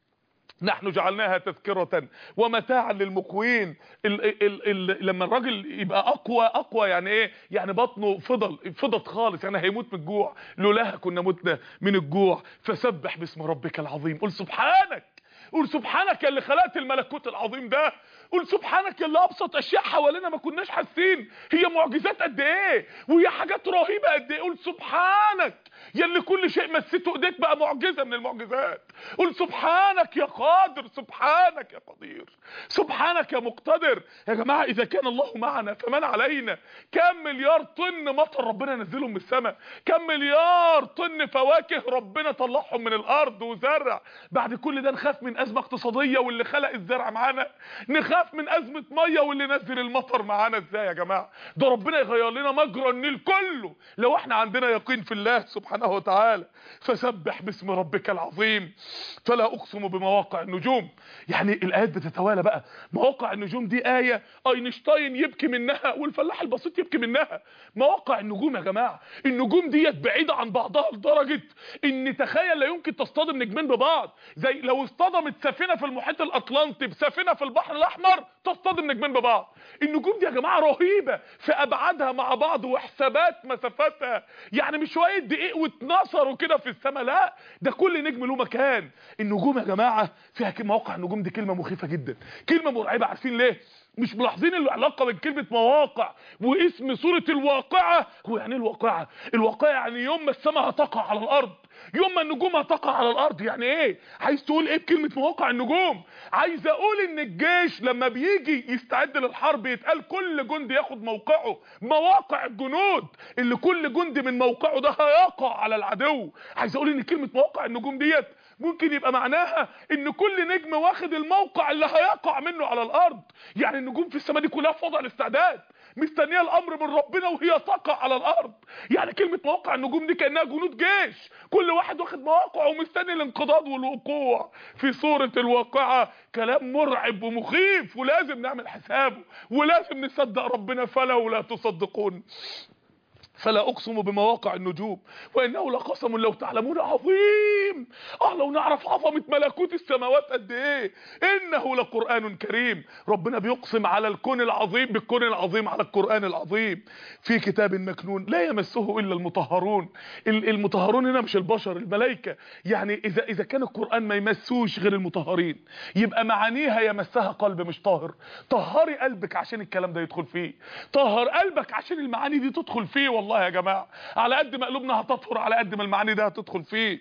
نحن جعلناها تذكرة ومتاعا للمقوين. ال ال ال لما الراجل يبقى اقوى اقوى يعني ايه؟ يعني بطنه فضل فضت خالص، يعني هيموت من الجوع. لولاها كنا متنا من الجوع. فسبح باسم ربك العظيم. قل سبحانك، قول سبحانك يا اللي خلقت الملكوت العظيم ده. قول سبحانك يا اللي ابسط اشياء حوالينا ما كناش حاسين هي معجزات قد ايه وهي حاجات رهيبه قد ايه. قول سبحانك يا اللي كل شيء مسيته ايديك بقى معجزه من المعجزات. قول سبحانك يا قادر، سبحانك يا قدير، سبحانك يا مقتدر. يا جماعه اذا كان الله معنا فمن علينا؟ كم مليار طن مطر ربنا نزلهم من السماء، كم مليار طن فواكه ربنا طلعهم من الارض وزرع. بعد كل ده نخاف من ازمه اقتصاديه واللي خلق الزرع معانا؟ نخاف من ازمه ميه واللي نزل المطر معانا؟ ازاي يا جماعه؟ ده ربنا يغير لنا مجرى النيل كله لو احنا عندنا يقين في الله سبحانه وتعالى. فسبح باسم ربك العظيم. فلا اقسم بمواقع النجوم. يعني الايات بتتوالى بقى. مواقع النجوم دي ايه اينشتاين يبكي منها والفلاح البسيط يبكي منها. مواقع النجوم يا جماعه، النجوم ديت بعيده عن بعضها لدرجه ان تخيل لا يمكن تصطدم نجمين ببعض. زي لو اصطدمت سفينه في المحيط الاطلنطي بسفينه في البحر الاحمر تصطدم نجمين ببعض. النجوم دي يا جماعه رهيبه في ابعادها مع بعض وحسابات مسافاتها. يعني مش شويه دقيق واتنصروا كده في السماء، لا، ده كل نجم له مكان. النجوم يا جماعه فيها مواقع النجوم دي كلمه مخيفه جدا، كلمه مرعبه. عارفين ليه؟ مش ملاحظين العلاقه بين كلمه مواقع واسم سوره الواقعه؟ هو يعني ايه الواقعه؟ الواقعه يعني يوم ما السماء هتقع على الارض، يوم ما النجوم هتقع على الارض. يعني ايه؟ عايز تقول ايه بكلمه مواقع النجوم؟ عايز اقول ان الجيش لما بيجي يستعد للحرب يتقال كل جندي ياخد موقعه، مواقع الجنود اللي كل جندي من موقعه ده هيقع على العدو. عايز اقول ان كلمه مواقع النجوم ديت ممكن يبقى معناها ان كل نجم واخد الموقع اللي هيقع منه على الارض. يعني النجوم في السماء دي كلها في وضع الاستعداد، مستنيه الامر من ربنا وهي تقع على الارض. يعني كلمه مواقع النجوم دي كانها جنود جيش، كل واحد واخد مواقعه ومستني الانقضاض والوقوع في سوره الواقعه. كلام مرعب ومخيف ولازم نعمل حسابه، ولازم نصدق ربنا. فلولا تصدقون فلا اقسم بمواقع النجوم وانه لقسم لو تعلمون عظيم. اه لو نعرف عظمه ملكوت السماوات قد ايه. انه لقران كريم. ربنا بيقسم على الكون العظيم بالكون العظيم، على القران العظيم. في كتاب مكنون لا يمسه الا المطهرون. المطهرون هنا مش البشر، الملائكه. يعني اذا اذا كان القران ما يمسوش غير المطهرين، يبقى معانيها يمسها قلب مش طاهر. طهري قلبك عشان الكلام ده يدخل فيه، طهر قلبك عشان المعاني دي تدخل فيه. والله يا جماعه على قد ما قلوبنا هتطهر على قد ما المعاني ده هتدخل فيه.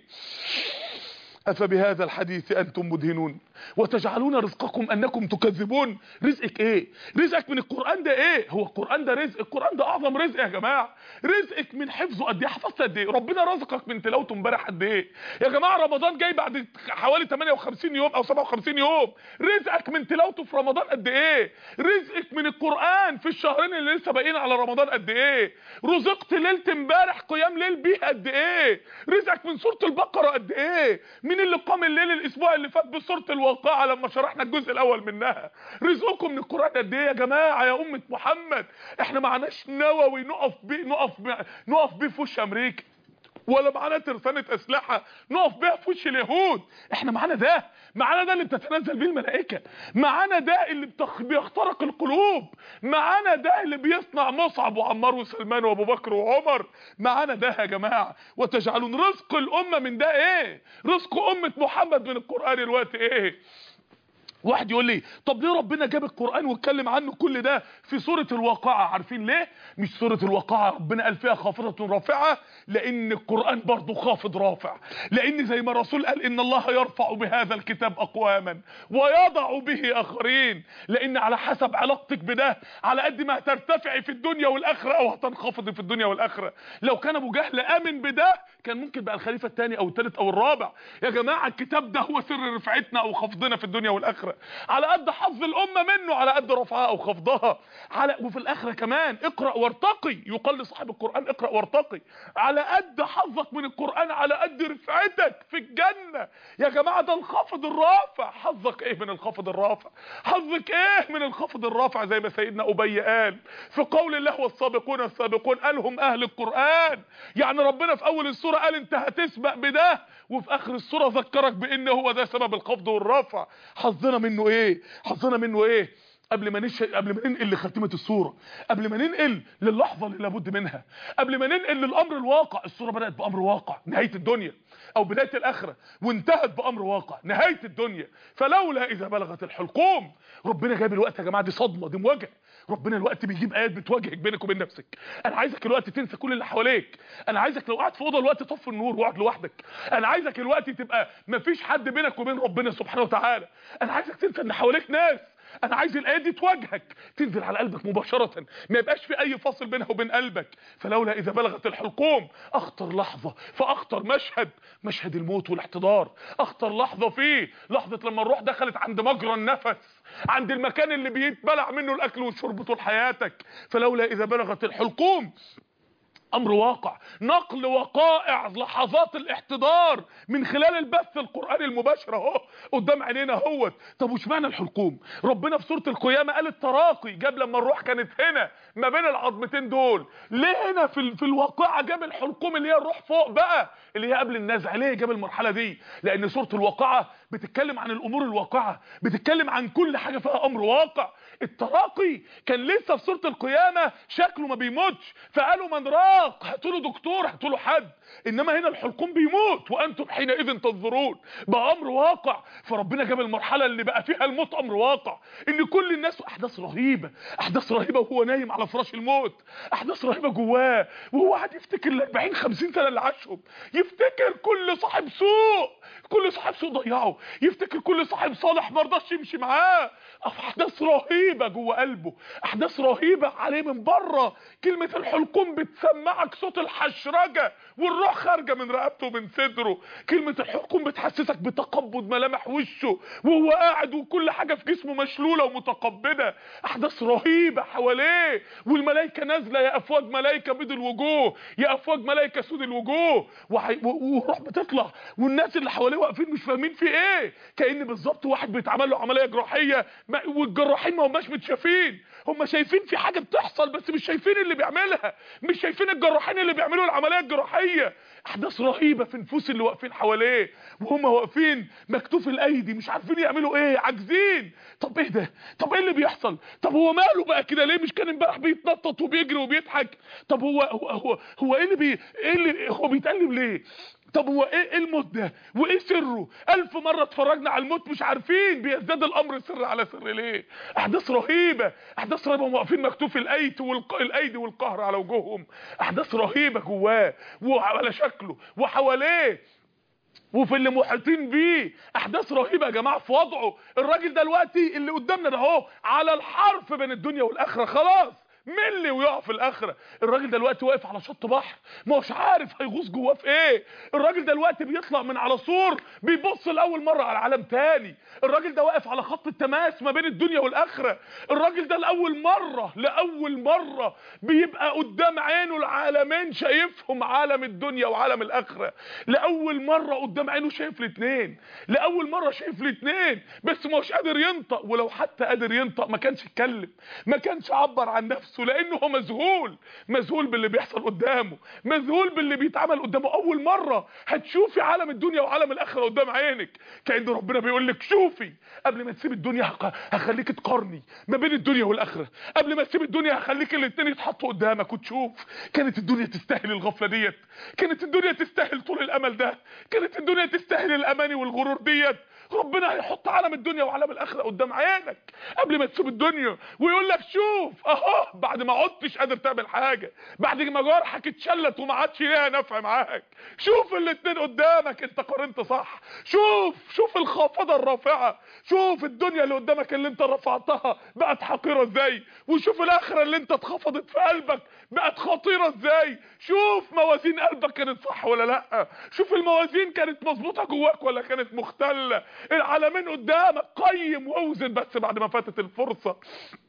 أفبهذا الحديث أنتم مدهنون وتجعلون رزقكم أنكم تكذبون. رزقك إيه؟ رزقك من القرآن ده إيه؟ هو القرآن ده رزق؟ القرآن ده أعظم رزق يا جماعة. رزقك من حفظه قد إيه؟ حفظت قد إيه؟ ربنا رزقك من تلاوته امبارح قد إيه؟ يا جماعة رمضان جاي بعد حوالي ثمانية وخمسين يوم أو سبعة وخمسين يوم. رزقك من تلاوته في رمضان قد إيه؟ رزقك من القرآن في الشهرين اللي لسه باقيين على رمضان قد إيه؟ رزقت ليلة امبارح قيام ليل بيه قد إيه؟ رزقك من سورة البقرة قد إيه؟ مين اللي قام الليل الاسبوع اللي فات بسوره الواقعه لما شرحنا الجزء الاول منها؟ رزقكم من القران قد ايه يا جماعه يا امه محمد؟ احنا معناش نووي نقف بيه نقف بيه نقف بيه في وش امريكا، ولا معانا ترسانه اسلحه نقف بيها في وش اليهود. احنا معانا ده، معانا ده اللي بتتنزل بيه الملائكه، معانا ده اللي بتخ... بيخترق القلوب، معانا ده اللي بيصنع مصعب وعمار وسلمان وابو بكر وعمر. معانا ده يا جماعه. وتجعلون رزق الامه من ده ايه؟ رزق امه محمد من القران الوقت ايه؟ واحد يقول لي طب ليه ربنا جاب القرآن واتكلم عنه كل ده في سورة الواقعة؟ عارفين ليه؟ مش سورة الواقعة ربنا قال فيها خافضة رافعة؟ لأن القرآن برضه خافض رافع. لأن زي ما الرسول قال إن الله يرفع بهذا الكتاب أقواما ويضع به آخرين. لأن على حسب علاقتك بده على قد ما هترتفعي في الدنيا والآخرة أو هتنخفضي في الدنيا والآخرة. لو كان أبو جهل آمن بده كان ممكن بقى الخليفة الثاني أو الثالث أو الرابع. يا جماعة الكتاب ده هو سر رفعتنا أو خفضنا في الدنيا والآخرة. على قد حظ الامه منه على قد رفعها او خفضها. على وفي الاخره كمان اقرا وارتقي، يقال لصاحب القران اقرا وارتقي. على قد حظك من القران على قد رفعتك في الجنه. يا جماعه ده الخافض الرافع. حظك ايه من الخافض الرافع؟ حظك ايه من الخافض الرافع؟ زي ما سيدنا ابي قال في قول الله والسابقون السابقون قالهم اهل القران. يعني ربنا في اول السوره قال انت هتسبق بده، وفي اخر السوره ذكرك بان هو ده سبب الخفض والرفع. حظنا منه ايه؟ حظنا منه ايه؟ قبل ما نش... قبل ما ننقل لخاتمه السوره، قبل ما ننقل للحظه اللي لابد منها، قبل ما ننقل للامر الواقع. السوره بدات بامر واقع نهايه الدنيا او بدايه الاخره، وانتهت بامر واقع نهايه الدنيا. فلولا اذا بلغت الحلقوم. ربنا جايب الوقت يا جماعه، دي صدمه، دي مواجهه. ربنا الوقت بيجيب ايات بتواجهك بينك وبين نفسك. انا عايزك الوقت تنسى كل اللي حواليك. انا عايزك لو قاعد في اوضه الوقت طفي النور واقعد لوحدك. انا عايزك الوقت تبقى مفيش حد بينك وبين ربنا سبحانه وتعالى. انا عايزك تنسى ان حواليك ناس. انا عايز الايات دي تواجهك، تنزل على قلبك مباشره، ما يبقاش في اي فاصل بينها وبين قلبك. فلولا اذا بلغت الحلقوم. اخطر لحظه فاخطر مشهد، مشهد الموت والاحتضار. اخطر لحظه فيه لحظه لما الروح دخلت عند مجرى النفس، عند المكان اللي بيتبلع منه الاكل والشرب طول حياتك. فلولا اذا بلغت الحلقوم. امر واقع، نقل وقائع لحظات الاحتضار من خلال البث القرآني المباشر اهو قدام عينينا اهوت. طب وش معنى الحلقوم؟ ربنا في سورة القيامة قال التراقي، جاب لما الروح كانت هنا ما بين العظمتين دول. ليه هنا في في الواقعة جاب الحلقوم اللي هي الروح فوق بقى اللي هي قبل النزع؟ ليه جاب المرحلة دي؟ لان سورة الواقعة بتتكلم عن الامور الواقعه، بتتكلم عن كل حاجه فيها امر واقع. التراقي كان لسه في سوره القيامه شكله ما بيموتش، فقالوا من راق، هاتوا له دكتور، هاتوا له حد. انما هنا الحلقوم بيموت وانتم حينئذ تنظرون، بقى امر واقع. فربنا جاب المرحله اللي بقى فيها الموت امر واقع، ان كل الناس، احداث رهيبه، احداث رهيبه وهو نايم على فراش الموت، احداث رهيبه جواه وهو قاعد يفتكر ال أربعين خمسين سنه اللي عاشهم، يفتكر كل صاحب سوء، كل صاحب سوء ضيعه، يفتكر كل صاحب صالح ما رضاش يمشي معاه. احداث رهيبه جوه قلبه، احداث رهيبه عليه من بره. كلمه الحلقوم بتسمعك صوت الحشرجه والروح خارجه من رقبته ومن صدره. كلمه الحلقوم بتحسسك بتقبض ملامح وشه وهو قاعد وكل حاجه في جسمه مشلوله ومتقبضه. احداث رهيبه حواليه، والملائكه نازله، يا افواج ملائكه بيض الوجوه، يا افواج ملائكه سود الوجوه، وروح بتطلع، والناس اللي حواليه واقفين مش فاهمين في ايه، كأن بالظبط واحد بيتعمل له عمليه جراحيه والجراحين ما هماش متشافين، هم شايفين في حاجه بتحصل بس مش شايفين اللي بيعملها، مش شايفين الجراحين اللي بيعملوا العمليه الجراحيه. احداث رهيبه في نفوس اللي واقفين حواليه، وهم واقفين مكتوف الايدي مش عارفين يعملوا ايه، عاجزين. طب ايه ده؟ طب ايه اللي بيحصل؟ طب هو ماله بقى كده ليه؟ مش كان امبارح بيتنطط وبيجري وبيضحك؟ طب هو هو هو, هو ايه اللي بي ايه اللي هو بيتقلب ليه؟ طب هو ايه ايه الموت ده وايه سره؟ الف مره اتفرجنا على الموت مش عارفين بيزداد الامر سر على سر ليه. احداث رهيبه، احداث رهيبه، واقفين مكتوف الايدي والق... الايدي والقهر على وجوههم. احداث رهيبه جواه وعلى شكله وحواليه وفي اللي محيطين بيه. احداث رهيبه يا جماعه في وضعه. الراجل دلوقتي اللي قدامنا ده اهو على الحرف بين الدنيا والاخره، خلاص ملي ويقع في الاخره. الراجل دلوقتي واقف على شط بحر ما هوش عارف هيغوص جواه في ايه. الراجل دلوقتي بيطلع من على سور بيبص لاول مره على عالم تاني. الراجل ده واقف على خط التماس ما بين الدنيا والاخره. الراجل ده لاول مره لاول مره بيبقى قدام عينه العالمين شايفهم، عالم الدنيا وعالم الاخره. لاول مره قدام عينه شايف الاثنين، لاول مره شايف الاثنين، بس ما هوش قادر ينطق. ولو حتى قادر ينطق ما كانش يتكلم، ما كانش عبر عن نفسه، لانه هو مذهول، مذهول باللي بيحصل قدامه، مذهول باللي بيتعمل قدامه. اول مره هتشوفي عالم الدنيا وعالم الاخره قدام عينك، كأن ربنا بيقول لك شوفي قبل ما تسيب الدنيا هخليك تقارني ما بين الدنيا والاخره، قبل ما تسيب الدنيا هخليك الاثنين يتحطوا قدامك وتشوف. كانت الدنيا تستاهل الغفله ديت؟ كانت الدنيا تستاهل طول الامل ده؟ كانت الدنيا تستاهل الاماني والغرور ديت؟ ربنا هيحط عالم الدنيا وعالم الاخره قدام عينك قبل ما تسيب الدنيا ويقول لك شوف اهو، بعد ما عدتش قادر تعمل حاجه، بعد ما جرحك اتشلت وما عادش ليها نفع معاك، شوف الاثنين قدامك، انت قارنت صح. شوف شوف الخافضه الرافعه، شوف الدنيا اللي قدامك اللي انت رفعتها بقت حقيره ازاي، وشوف الاخره اللي انت اتخفضت في قلبك بقت خطيره ازاي. شوف موازين قلبك كانت صح ولا لا، شوف الموازين كانت مظبوطه جواك ولا كانت مختله. العالمين قدامك، قيم واوزن بس بعد ما فاتت الفرصه.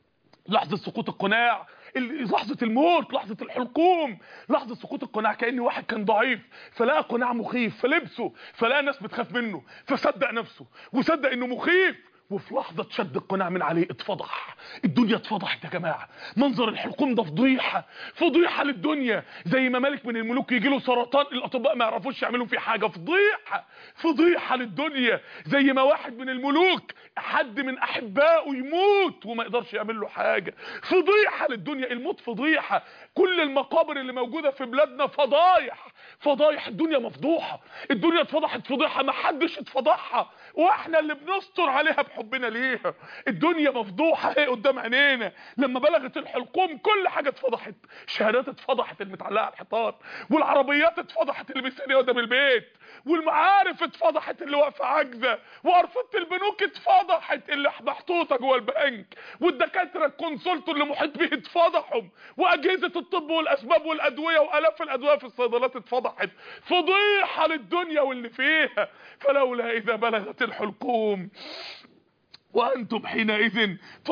لحظه سقوط القناع، لحظه الموت، لحظه الحلقوم، لحظه سقوط القناع. كأن واحد كان ضعيف فلقى قناع مخيف فلبسه، فلقى ناس بتخاف منه فصدق نفسه وصدق انه مخيف، وفي لحظه شد القناع من عليه اتفضح. الدنيا اتفضحت يا جماعه. منظر الحلقوم ده فضيحه، فضيحه للدنيا. زي ما ملك من الملوك يجي له سرطان الاطباء ما يعرفوش يعملوا فيه حاجه، فضيحه، فضيحه للدنيا. زي ما واحد من الملوك حد من احبائه يموت وما يقدرش يعمل له حاجه، فضيحه للدنيا. الموت فضيحه. كل المقابر اللي موجوده في بلادنا فضايح، فضايح. الدنيا مفضوحه، الدنيا اتفضحت فضيحه ما حدش اتفضحها، واحنا اللي بنستر عليها بحبنا ليها. الدنيا مفضوحه اهي قدام عينينا. لما بلغت الحلقوم كل حاجه اتفضحت، شهادات اتفضحت المتعلقه على الحيطان، والعربيات اتفضحت اللي مستنيه قدام البيت، والمعارف اتفضحت اللي واقفه عاجزه، وارصده البنوك اتفضحت اللي محطوطه جوه البنك، والدكاتره الكونسلت اللي محيط بيه اتفضحوا، واجهزه الطب والاسباب والادويه والاف الادويه في الصيدلات اتفضحت. فضيحه للدنيا واللي فيها. فلولا اذا بلغت الحلقوم وانتم حينئذ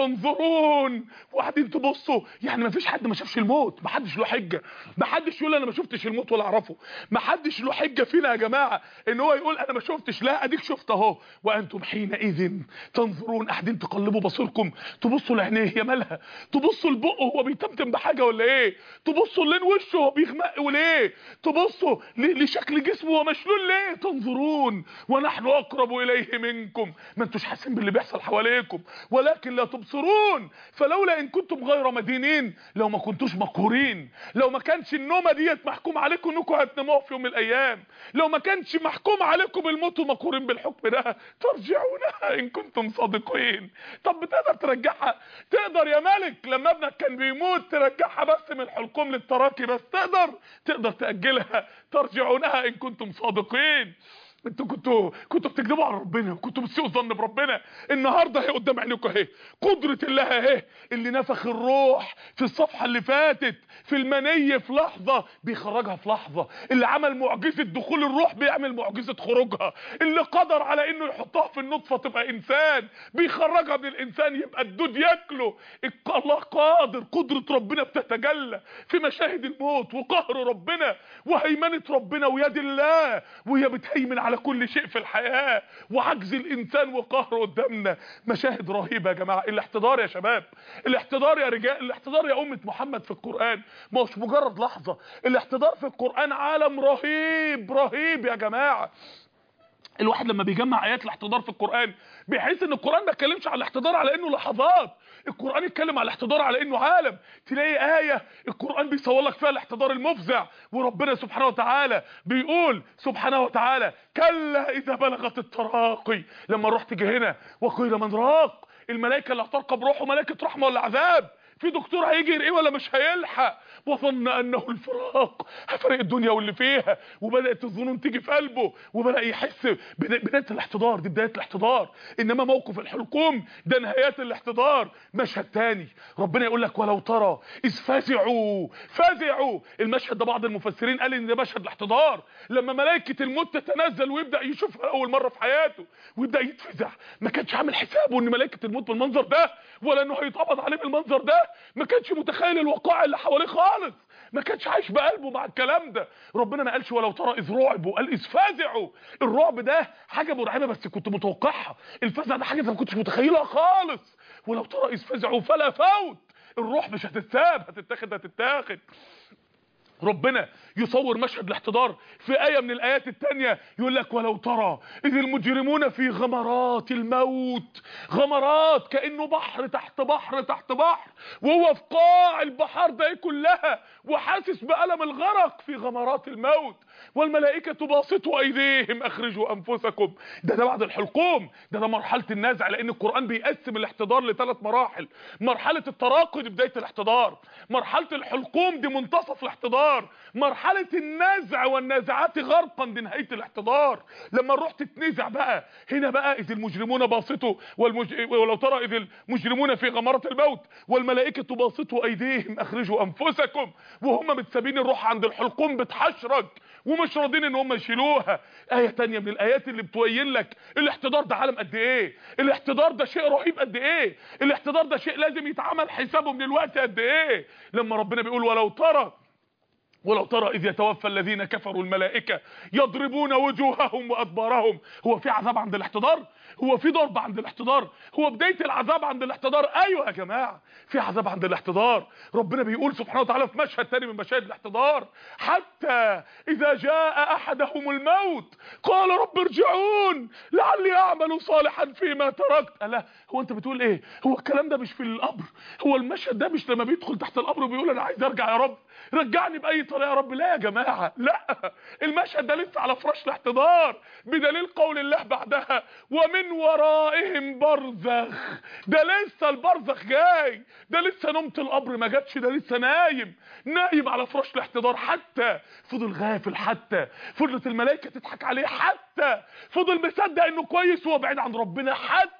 تنظرون، وقاعدين تبصوا. يعني ما فيش حد ما شافش الموت، ما حدش له حجه، ما حدش يقول انا ما شفتش الموت ولا اعرفه، ما حدش له حجه فينا يا جماعه ان هو يقول انا ما شفتش. لا، اديك شفت اهو. وانتم حينئذ تنظرون، قاعدين تقلبوا بصيركم، تبصوا لعينيه هي مالها، تبصوا لبقه هو بيتمتم بحاجه ولا ايه، تبصوا لين وشه هو بيغمق وليه، تبصوا لشكل جسمه هو مشلول ليه. تنظرون ونحن اقرب اليه منكم، ما انتوش حاسين باللي بيحصل حواليكم ولكن لا تبصرون. فلولا ان كنتم غير مدينين، لو ما كنتوش مقهورين، لو ما كانش النومه ديت محكوم عليكم انكم هتناموها في يوم من الايام، لو ما كانش محكوم عليكم بالموت ومقهورين بالحكم ده، ترجعونها ان كنتم صادقين. طب بتقدر ترجعها؟ تقدر يا ملك لما ابنك كان بيموت ترجعها بس من الحلقوم للتراكي بس؟ تقدر تقدر تاجلها؟ ترجعونها ان كنتم صادقين. انتوا كنتوا كنتوا بتكذبوا على ربنا وكنتوا بتسيئوا الظن بربنا. النهارده اهي قدام عينيكم اهي قدره الله اهي، اللي نفخ الروح في الصفحه اللي فاتت في المنيه في لحظه بيخرجها في لحظه، اللي عمل معجزه دخول الروح بيعمل معجزه خروجها، اللي قدر على انه يحطها في النطفه تبقى انسان بيخرجها من الانسان يبقى الدود ياكله. الله قادر، قدره ربنا بتتجلى في مشاهد الموت وقهر ربنا وهيمنه ربنا ويد الله وهي بتهيمن على كل شيء في الحياة، وعجز الانسان وقهره قدامنا. مشاهد رهيبه يا جماعه. الاحتضار يا شباب، الاحتضار يا رجال، الاحتضار يا امه محمد في القران ما هوش مجرد لحظه، الاحتضار في القران عالم رهيب رهيب يا جماعه. الواحد لما بيجمع ايات الاحتضار في القران بيحس ان القران ما اتكلمش على الاحتضار على انه لحظات، القران اتكلم على الاحتضار على انه عالم. تلاقي ايه القران بيصور لك فيها الاحتضار المفزع، وربنا سبحانه وتعالى بيقول سبحانه وتعالى كلا اذا بلغت التراقي، لما الروح تيجي هنا وقيل من راق، الملائكه اللي هترقب روحه ملائكه رحمه ولا عذاب؟ في دكتور هيجي يرقيه ولا مش هيلحق؟ وظن انه الفراق، هفرق الدنيا واللي فيها، وبدات الظنون تيجي في قلبه وبدا يحس بدايه الاحتضار. دي بدايه الاحتضار، انما موقف الحلقوم ده نهايات الاحتضار. مشهد تاني ربنا يقول لك ولو ترى اذ فزعوا فزعوا. المشهد ده بعض المفسرين قال ان ده مشهد الاحتضار، لما ملائكه الموت تتنزل ويبدا يشوفها اول مره في حياته ويبدا يتفزع. ما كانش عامل حسابه ان ملائكه الموت بالمنظر ده، ولا انه هيتقبض عليه بالمنظر ده، ما كانش متخيل الوقائع اللي حواليه خالص، ما كانش عايش بقلبه مع الكلام ده. ربنا ما قالش ولو ترى اذ رعبوا، قال اذ فزعوا. الرعب ده حاجه مرعبه بس كنت متوقعها، الفزع ده حاجه انت ما كنتش متخيلها خالص. ولو ترى اذ فزعوا فلا فوت، الروح مش هتتساب، هتتاخد هتتاخد. ربنا يصور مشهد الاحتضار في آية من الآيات التانية يقول لك ولو ترى إذ المجرمون في غمرات الموت. غمرات كأنه بحر تحت بحر تحت بحر، وهو في قاع البحار ده كلها وحاسس بألم الغرق في غمرات الموت. والملائكة باسطوا أيديهم أخرجوا أنفسكم. ده ده بعد الحلقوم، ده ده مرحلة النزع، لأن القرآن بيقسم الاحتضار لثلاث مراحل. مرحلة التراقي دي بداية الاحتضار، مرحلة الحلقوم دي منتصف الاحتضار، مرحلة النزع والنازعات غرقا دي نهاية الاحتضار. لما الروح تتنزع بقى هنا بقى إذ المجرمون باسطوا والمج... ولو ترى إذ المجرمون في غمرة الموت والملائكة باسطوا أيديهم أخرجوا أنفسكم، وهم متسابين الروح عند الحلقوم بتحشرج ومش راضين ان هم يشيلوها. آية تانية من الآيات اللي بتبين لك الاحتضار ده عالم قد ايه، الاحتضار ده شيء رهيب قد ايه، الاحتضار ده شيء لازم يتعمل حسابه من الوقت قد ايه. لما ربنا بيقول ولو ترى ولو ترى إذ يتوفى الذين كفروا الملائكة يضربون وجوههم وأدبارهم. هو في عذاب عند الاحتضار؟ هو في ضرب عند الاحتضار؟ هو بداية العذاب عند الاحتضار؟ أيوة يا جماعة في عذاب عند الاحتضار. ربنا بيقول سبحانه وتعالى في مشهد تاني من مشاهد الاحتضار حتى إذا جاء أحدهم الموت قال رب ارجعون لعلي أعمل صالحا فيما تركت. ألا هو أنت بتقول إيه؟ هو الكلام ده مش في القبر؟ هو المشهد ده مش لما بيدخل تحت القبر وبيقول أنا عايز أرجع يا رب رجعني بأي طريقة يا رب؟ لا يا جماعة لا، المشهد ده لسه على فراش الاحتضار، بدليل قول الله بعدها ومن ورائهم برزخ. ده لسه البرزخ جاي، ده لسه نومة القبر ما جاتش، ده لسه نايم نايم على فراش الاحتضار. حتى فضل غافل، حتى فضلت الملائكة تضحك عليه، حتى فضل مصدق انه كويس وهو بعيد عن ربنا، حتى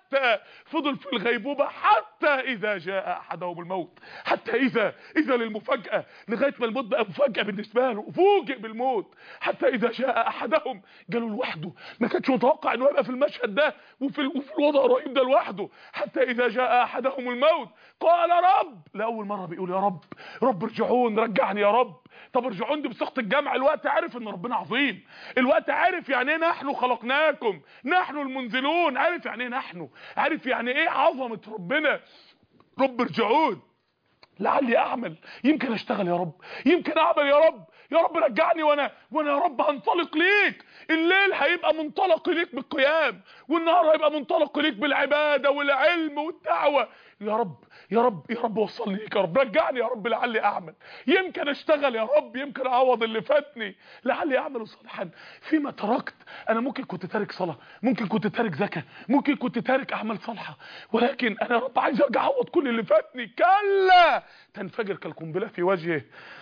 حتى فضل في الغيبوبة حتى إذا جاء أحدهم الموت. حتى إذا إذا للمفاجأة، لغاية ما الموت بقى مفاجأة بالنسبة له، فوجئ بالموت. حتى إذا جاء أحدهم، جاله لوحده، ما كانش متوقع إنه يبقى في المشهد ده وفي وفي الوضع الرهيب ده لوحده. حتى إذا جاء أحدهم الموت قال رب، لأول مرة بيقول يا رب، رب ارجعون، رجعني يا رب. طب ارجعون دي بصيغة الجمع، الوقت عارف ان ربنا عظيم، الوقت عارف يعني ايه نحن خلقناكم، نحن المنزلون، عارف يعني ايه نحن، عارف يعني ايه عظمة ربنا. رب ارجعون لعلي اعمل، يمكن اشتغل يا رب، يمكن اعمل يا رب، يا رب رجعني وانا وانا يا رب هنطلق ليك. الليل هيبقى منطلق ليك بالقيام، والنهار هيبقى منطلق ليك بالعباده والعلم والدعوه. يا رب يا رب يا رب وصلني ليك يا رب، رجعني يا رب لعلي اعمل، يمكن اشتغل يا رب، يمكن اعوض اللي فاتني، لعلي اعمل صالحا فيما تركت. انا ممكن كنت تارك صلاه، ممكن كنت تارك زكاه، ممكن كنت تارك اعمال صالحه، ولكن انا يا رب عايز ارجع اعوض كل اللي فاتني. كلا تنفجر كالقنبله في وجهه،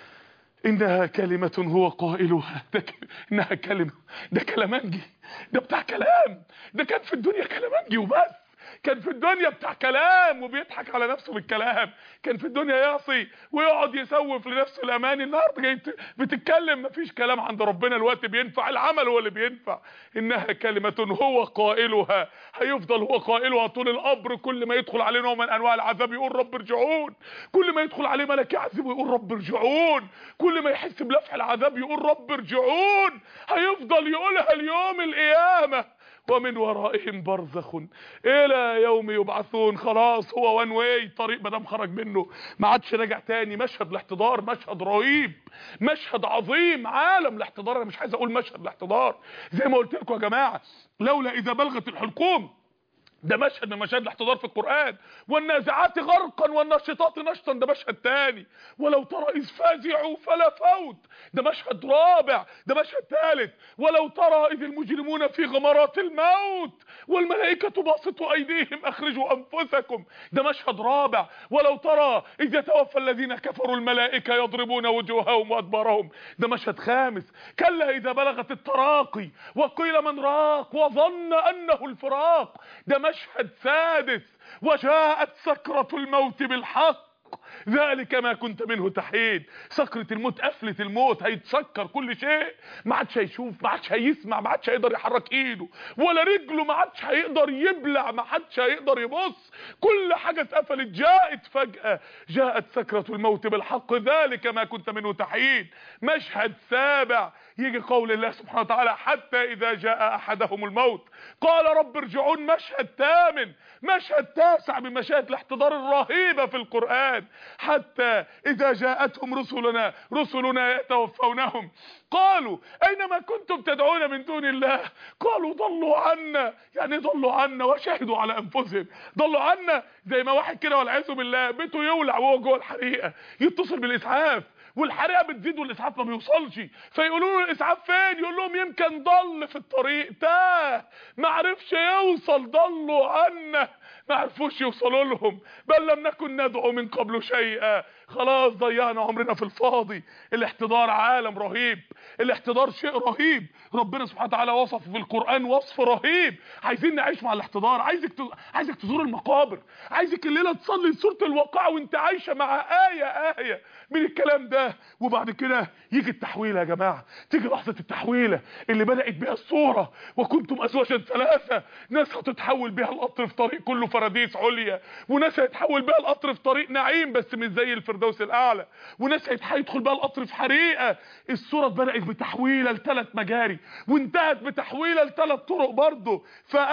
انها كلمه هو قائلها. ده ك... انها كلمه، ده كلامنجي، ده بتاع كلام، ده كان في الدنيا كلامنجي وبس، كان في الدنيا بتاع كلام وبيضحك على نفسه بالكلام، كان في الدنيا يعصي ويقعد يسوف لنفسه الاماني. النهارده جاي بتتكلم مفيش كلام عند ربنا، الوقت بينفع، العمل هو اللي بينفع. انها كلمه هو قائلها، هيفضل هو قائلها طول الامر. كل ما يدخل عليه نوع من انواع العذاب يقول رب ارجعون، كل ما يدخل عليه ملك يعذبه يقول رب ارجعون، كل ما يحس بلفح العذاب يقول رب ارجعون. هيفضل يقولها ليوم القيامه، ومن ورائهم برزخ الى يوم يبعثون. خلاص هو وان واي، طريق مدام خرج منه ما عادش راجع تاني. مشهد الاحتضار مشهد رهيب، مشهد عظيم، عالم الاحتضار. انا مش عايز اقول مشهد الاحتضار، زي ما قلت لكم يا جماعه، لولا اذا بلغت الحلقوم، ده مشهد من مشاهد الاحتضار في القرآن. والنازعات غرقا والناشطات نشطا، ده مشهد تاني. ولو ترى إذ فزعوا فلا فوت، ده مشهد رابع. ده مشهد ثالث، ولو ترى إذ المجرمون في غمرات الموت والملائكة باسطوا أيديهم أخرجوا أنفسكم، ده مشهد رابع. ولو ترى إذ يتوفى الذين كفروا الملائكة يضربون وجوههم وأدبارهم، ده مشهد خامس. كلا إذا بلغت التراقي وقيل من راق وظن أنه الفراق، ده مشهد سادس. وجاءت سكرة الموت بالحق ذلك ما كنت منه تحيد. سكرة الموت، قفلة الموت، هيتسكر كل شيء، ما عادش هيشوف، ما عادش هيسمع، ما عادش هيقدر يحرك ايده ولا رجله، ما عادش هيقدر يبلع، ما عادش هيقدر يبص، كل حاجة اتقفلت. جاءت فجأة، جاءت سكرة الموت بالحق ذلك ما كنت منه تحيد. مشهد سابع، يجي قول الله سبحانه وتعالى حتى إذا جاء أحدهم الموت قال رب ارجعون. مشهد ثامن، مشهد تاسع من مشاهد الاحتضار الرهيبة في القرآن. حتى إذا جاءتهم رسلنا رسلنا يتوفونهم قالوا أينما كنتم تدعون من دون الله قالوا ضلوا عنا. يعني ضلوا عنا وشهدوا على أنفسهم، ضلوا عنا. زي ما واحد كده والعياذ بالله بيته يولع وهو جوه الحريقة، يتصل بالإسعاف والحريقه بتزيد والاسعاف ما بيوصلش، فيقولوا له الاسعاف فين؟ يقول لهم يمكن ضل في الطريق، تاه ما عرفش يوصل، ضلوا عنا، ما عرفوش يوصلوا لهم. بل لم نكن ندعو من قبل شيئا، خلاص ضيعنا عمرنا في الفاضي. الاحتضار عالم رهيب، الاحتضار شيء رهيب، ربنا سبحانه وتعالى وصفه في القرآن وصف رهيب. عايزين نعيش مع الاحتضار. عايزك ت... عايزك تزور المقابر، عايزك الليله تصلي سوره الواقعه وانت عايشه مع آية آية من الكلام ده. وبعد كده يجي التحويله يا جماعه، تيجي لحظه التحويله اللي بدأت بها الصوره. وكنتم ازواجا ثلاثه، ناس هتتحول بها القطر في طريق كله فراديس عليا، وناس هيتحول بها القطر في طريق نعيم بس مش زي الفردوس الاعلى، وناس هيدخل بها القطر في حريقه. الصوره بدأت بتحويله لثلاث مجاري وانتهت بتحويله لثلاث طرق برضه.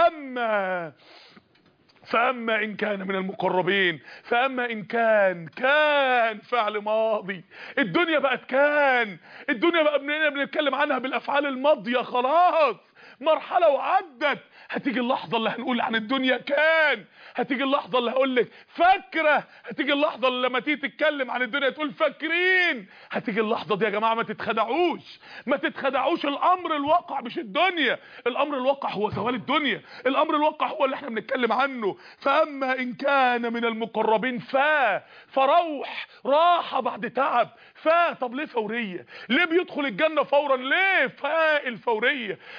فاما فأما إن كان من المقربين، فأما إن كان، كان فعل ماضي. الدنيا بقت كان، الدنيا بقى بنتكلم عنها بالأفعال الماضية، خلاص مرحلة وعدت. هتيجي اللحظة اللي هنقول عن الدنيا كان، هتيجي اللحظة اللي هقول لك فاكرة، هتيجي اللحظة اللي لما تيجي تتكلم عن الدنيا تقول فاكرين. هتيجي اللحظة دي يا جماعة، ما تتخدعوش، ما تتخدعوش. الأمر الواقع مش الدنيا، الأمر الواقع هو زوال الدنيا، الأمر الواقع هو اللي احنا بنتكلم عنه. فأما إن كان من المقربين فا فروح، راحة بعد تعب. فا طب ليه فورية؟ ليه بيدخل الجنة فورا؟ ليه فاء الفورية؟ لأنه ما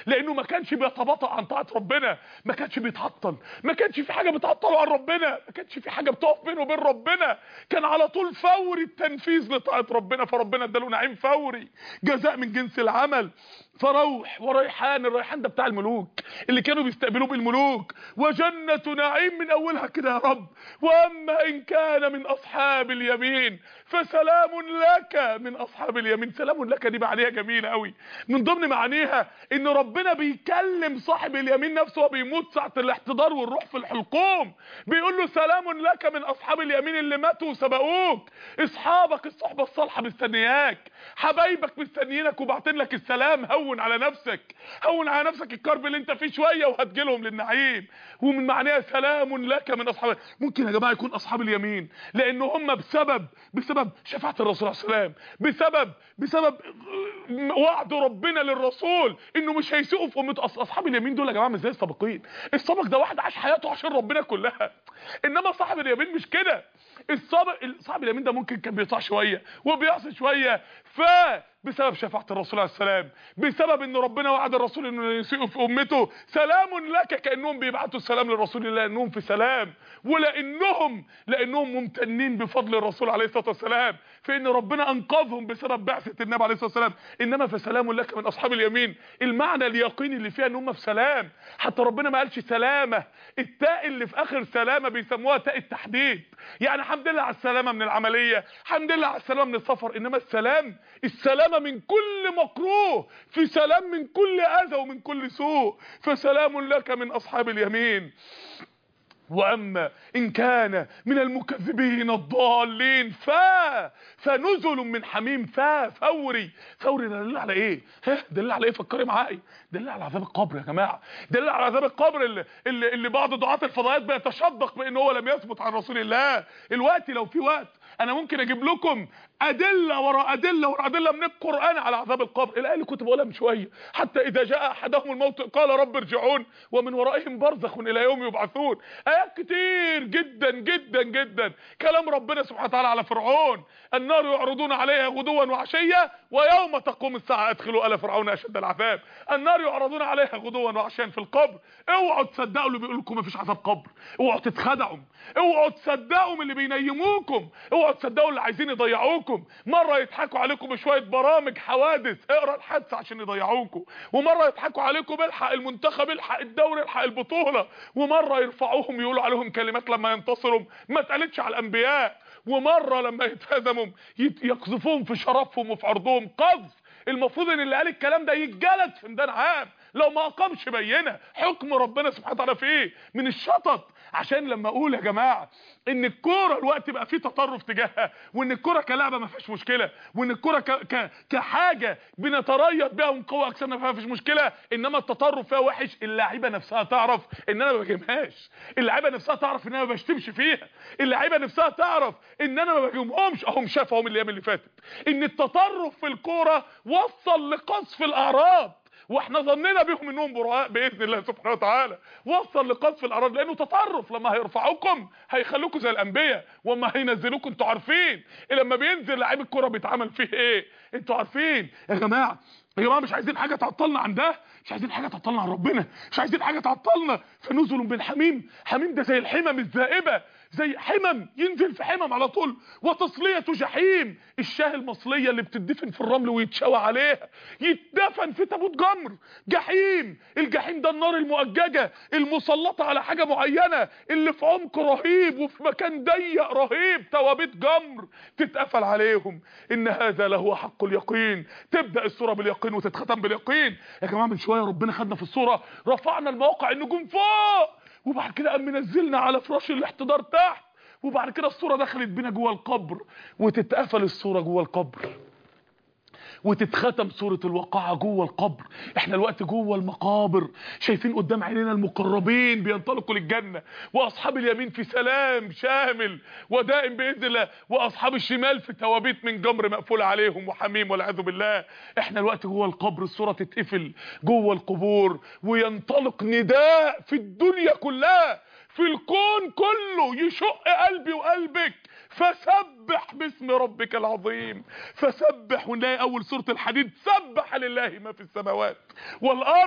كانش بيتباطأ عن طاعه ربنا، ما كانش بيتعطل، ما كانش في حاجه بتعطله عن ربنا، ما كانش في حاجه بتقف بينه وبين ربنا، كان على طول فوري التنفيذ لطاعه ربنا، فربنا اداله نعيم فوري، جزاء من جنس العمل. فروح وريحان، الريحان ده بتاع الملوك اللي كانوا بيستقبلوه بالملوك، وجنة نعيم من اولها كده يا رب. واما ان كان من اصحاب اليمين فسلام لك من اصحاب اليمين. سلام لك دي معانيها جميله قوي، من ضمن معانيها ان ربنا بيكلم صاحب اليمين نفسه وبيموت ساعه الاحتضار والروح في الحلقوم، بيقول له سلام لك من اصحاب اليمين اللي ماتوا وسبقوك، اصحابك الصحبه الصالحه مستنياك، حبايبك مستنيينك وبعتين لك السلام. هون على نفسك، هون على نفسك الكرب اللي انت فيه شويه وهتجيلهم للنعيم. ومن معناها سلام لك من اصحاب. ممكن يا جماعه يكون اصحاب اليمين لان هم بسبب بسبب شفاعه الرسول عليه السلام، بسبب بسبب وعد ربنا للرسول انه مش هيسيئوا في امته. اصحاب اليمين دول يا جماعه مش زي السابقين. السابق ده واحد عاش حياته عشان ربنا كلها، انما صاحب اليمين مش كده. السابق صاحب اليمين ده ممكن كان بيطاع شويه وبيعصي شويه، ف بسبب شفاعه الرسول عليه السلام، بسبب ان ربنا وعد الرسول انه يسيئوا في امته، سلام لك، كانهم بيبعتوا السلام للرسول الله انهم في سلام، ولانهم لانهم ممتنين بفضل الرسول عليه الصلاه والسلام في ان ربنا انقذهم بسبب بعثه النبي عليه الصلاه والسلام. انما فسلام لك من اصحاب اليمين، المعنى اليقيني اللي فيها ان هم في سلام. حتى ربنا ما قالش سلامه، التاء اللي في اخر سلامه بيسموها تاء التحديد، يعني الحمد لله على السلامه من العمليه، الحمد لله على السلامه من السفر. انما السلام، السلامه من كل مكروه، في سلام من كل اذى ومن كل سوء. فسلام لك من اصحاب اليمين. واما ان كان من المكذبين الضالين ف فنزل من حميم. ف فوري، فوري ده دليل على ايه؟ ها دليل على ايه؟ فكري معايا، دليل على عذاب القبر يا جماعه، دليل على عذاب القبر اللي اللي, اللي بعض دعاة الفضائيات بيتشدق بان هو لم يثبت عن رسول الله. الوقت لو في وقت انا ممكن اجيب لكم ادله ورا ادله ورا ادله من القران على عذاب القبر. الايه اللي كنت بقولها من شويه، حتى اذا جاء احدهم الموت قال رب ارجعون ومن ورائهم برزخ الى يوم يبعثون. ايات كتير جدا جدا جدا كلام ربنا سبحانه وتعالى على فرعون، النار يعرضون عليها غدوا وعشيا ويوم تقوم الساعه ادخلوا ال فرعون اشد العذاب. النار يعرضون عليها غدوا وعشيا في القبر. اوعوا تصدقوا اللي بيقول لكم مفيش عذاب قبر، اوعوا تتخدعوا، اوعوا تصدقوا من اللي بينيموكم، اوعوا تصدقوا اللي عايزين يضيعوكم. مره يضحكوا عليكم بشويه برامج حوادث، اقرا الحادثه عشان يضيعوكم، ومره يضحكوا عليكم الحق المنتخب، الحق الدوري، الحق البطوله، ومره يرفعوهم يقولوا عليهم كلمات لما ينتصروا ما اتقالتش على الانبياء، ومره لما يتهزموا يقذفوهم في شرفهم وفي عرضهم قذف. المفروض ان اللي قال الكلام ده يتجلد في ميدان عام لو ما اقامش بينه حكم ربنا سبحانه وتعالى فيه من الشطط. عشان لما اقول يا جماعه ان الكوره الوقت بقى فيه تطرف تجاهها، وان الكوره كلعبه ما فيهاش مشكله، وان الكوره ك... ك... كحاجه بنتريض بيها ونقوي اجسامنا ما فيهاش مشكله، انما التطرف فيها وحش. اللعيبه نفسها تعرف ان انا ما بهاجمهاش، اللعيبه نفسها تعرف ان انا ما بشتمش فيها، اللعيبه نفسها تعرف ان انا ما بهاجمهمش. اهم شافهم الايام اللي فاتت ان التطرف في الكوره وصل لقذف الاعراض، واحنا ظننا بيهم انهم براء باذن الله سبحانه وتعالى. وصل لقذف الاعراض لانه تطرف. لما هيرفعوكم هيخلوكم زي الانبياء، وما هينزلوكم انتوا عارفين لما بينزل لعيب الكوره بيتعمل فيه ايه، انتوا عارفين يا جماعه. يا جماعه مش عايزين حاجه تعطلنا عن ده، مش عايزين حاجه تعطلنا عن ربنا، مش عايزين حاجه تعطلنا. فنزل من حميم، حميم ده زي الحمم الذائبه، زي حمم ينزل في حمم على طول. وتصليه جحيم، الشاه المصليه اللي بتدفن في الرمل ويتشوى عليها، يتدفن في تابوت جمر. جحيم، الجحيم ده النار المؤججه المسلطه على حاجه معينه، اللي في عمق رهيب وفي مكان ضيق رهيب، توابيت جمر تتقفل عليهم. ان هذا لهو حق اليقين. تبدا السوره باليقين وتتختم باليقين. يا جماعه من شويه ربنا خدنا في السوره، رفعنا المواقع النجوم فوق، وبعد كده قام منزلنا على فراش الاحتضار تحت، وبعد كده الصوره دخلت بينا جوه القبر، وتتقفل الصوره جوه القبر، وتتختم سوره الواقعه جوه القبر. احنا الوقت جوه المقابر، شايفين قدام عينينا المقربين بينطلقوا للجنه، واصحاب اليمين في سلام شامل ودائم باذن الله، واصحاب الشمال في توابيت من جمر مقفول عليهم وحميم والعياذ بالله. احنا الوقت جوه القبر، السوره تتقفل جوه القبور، وينطلق نداء في الدنيا كلها، في الكون كله، يشق قلبي وقلبك. فسبح باسم ربك العظيم. فسبح، ونلاقي اول سورة الحديد، سبح لله ما في السماوات والارض،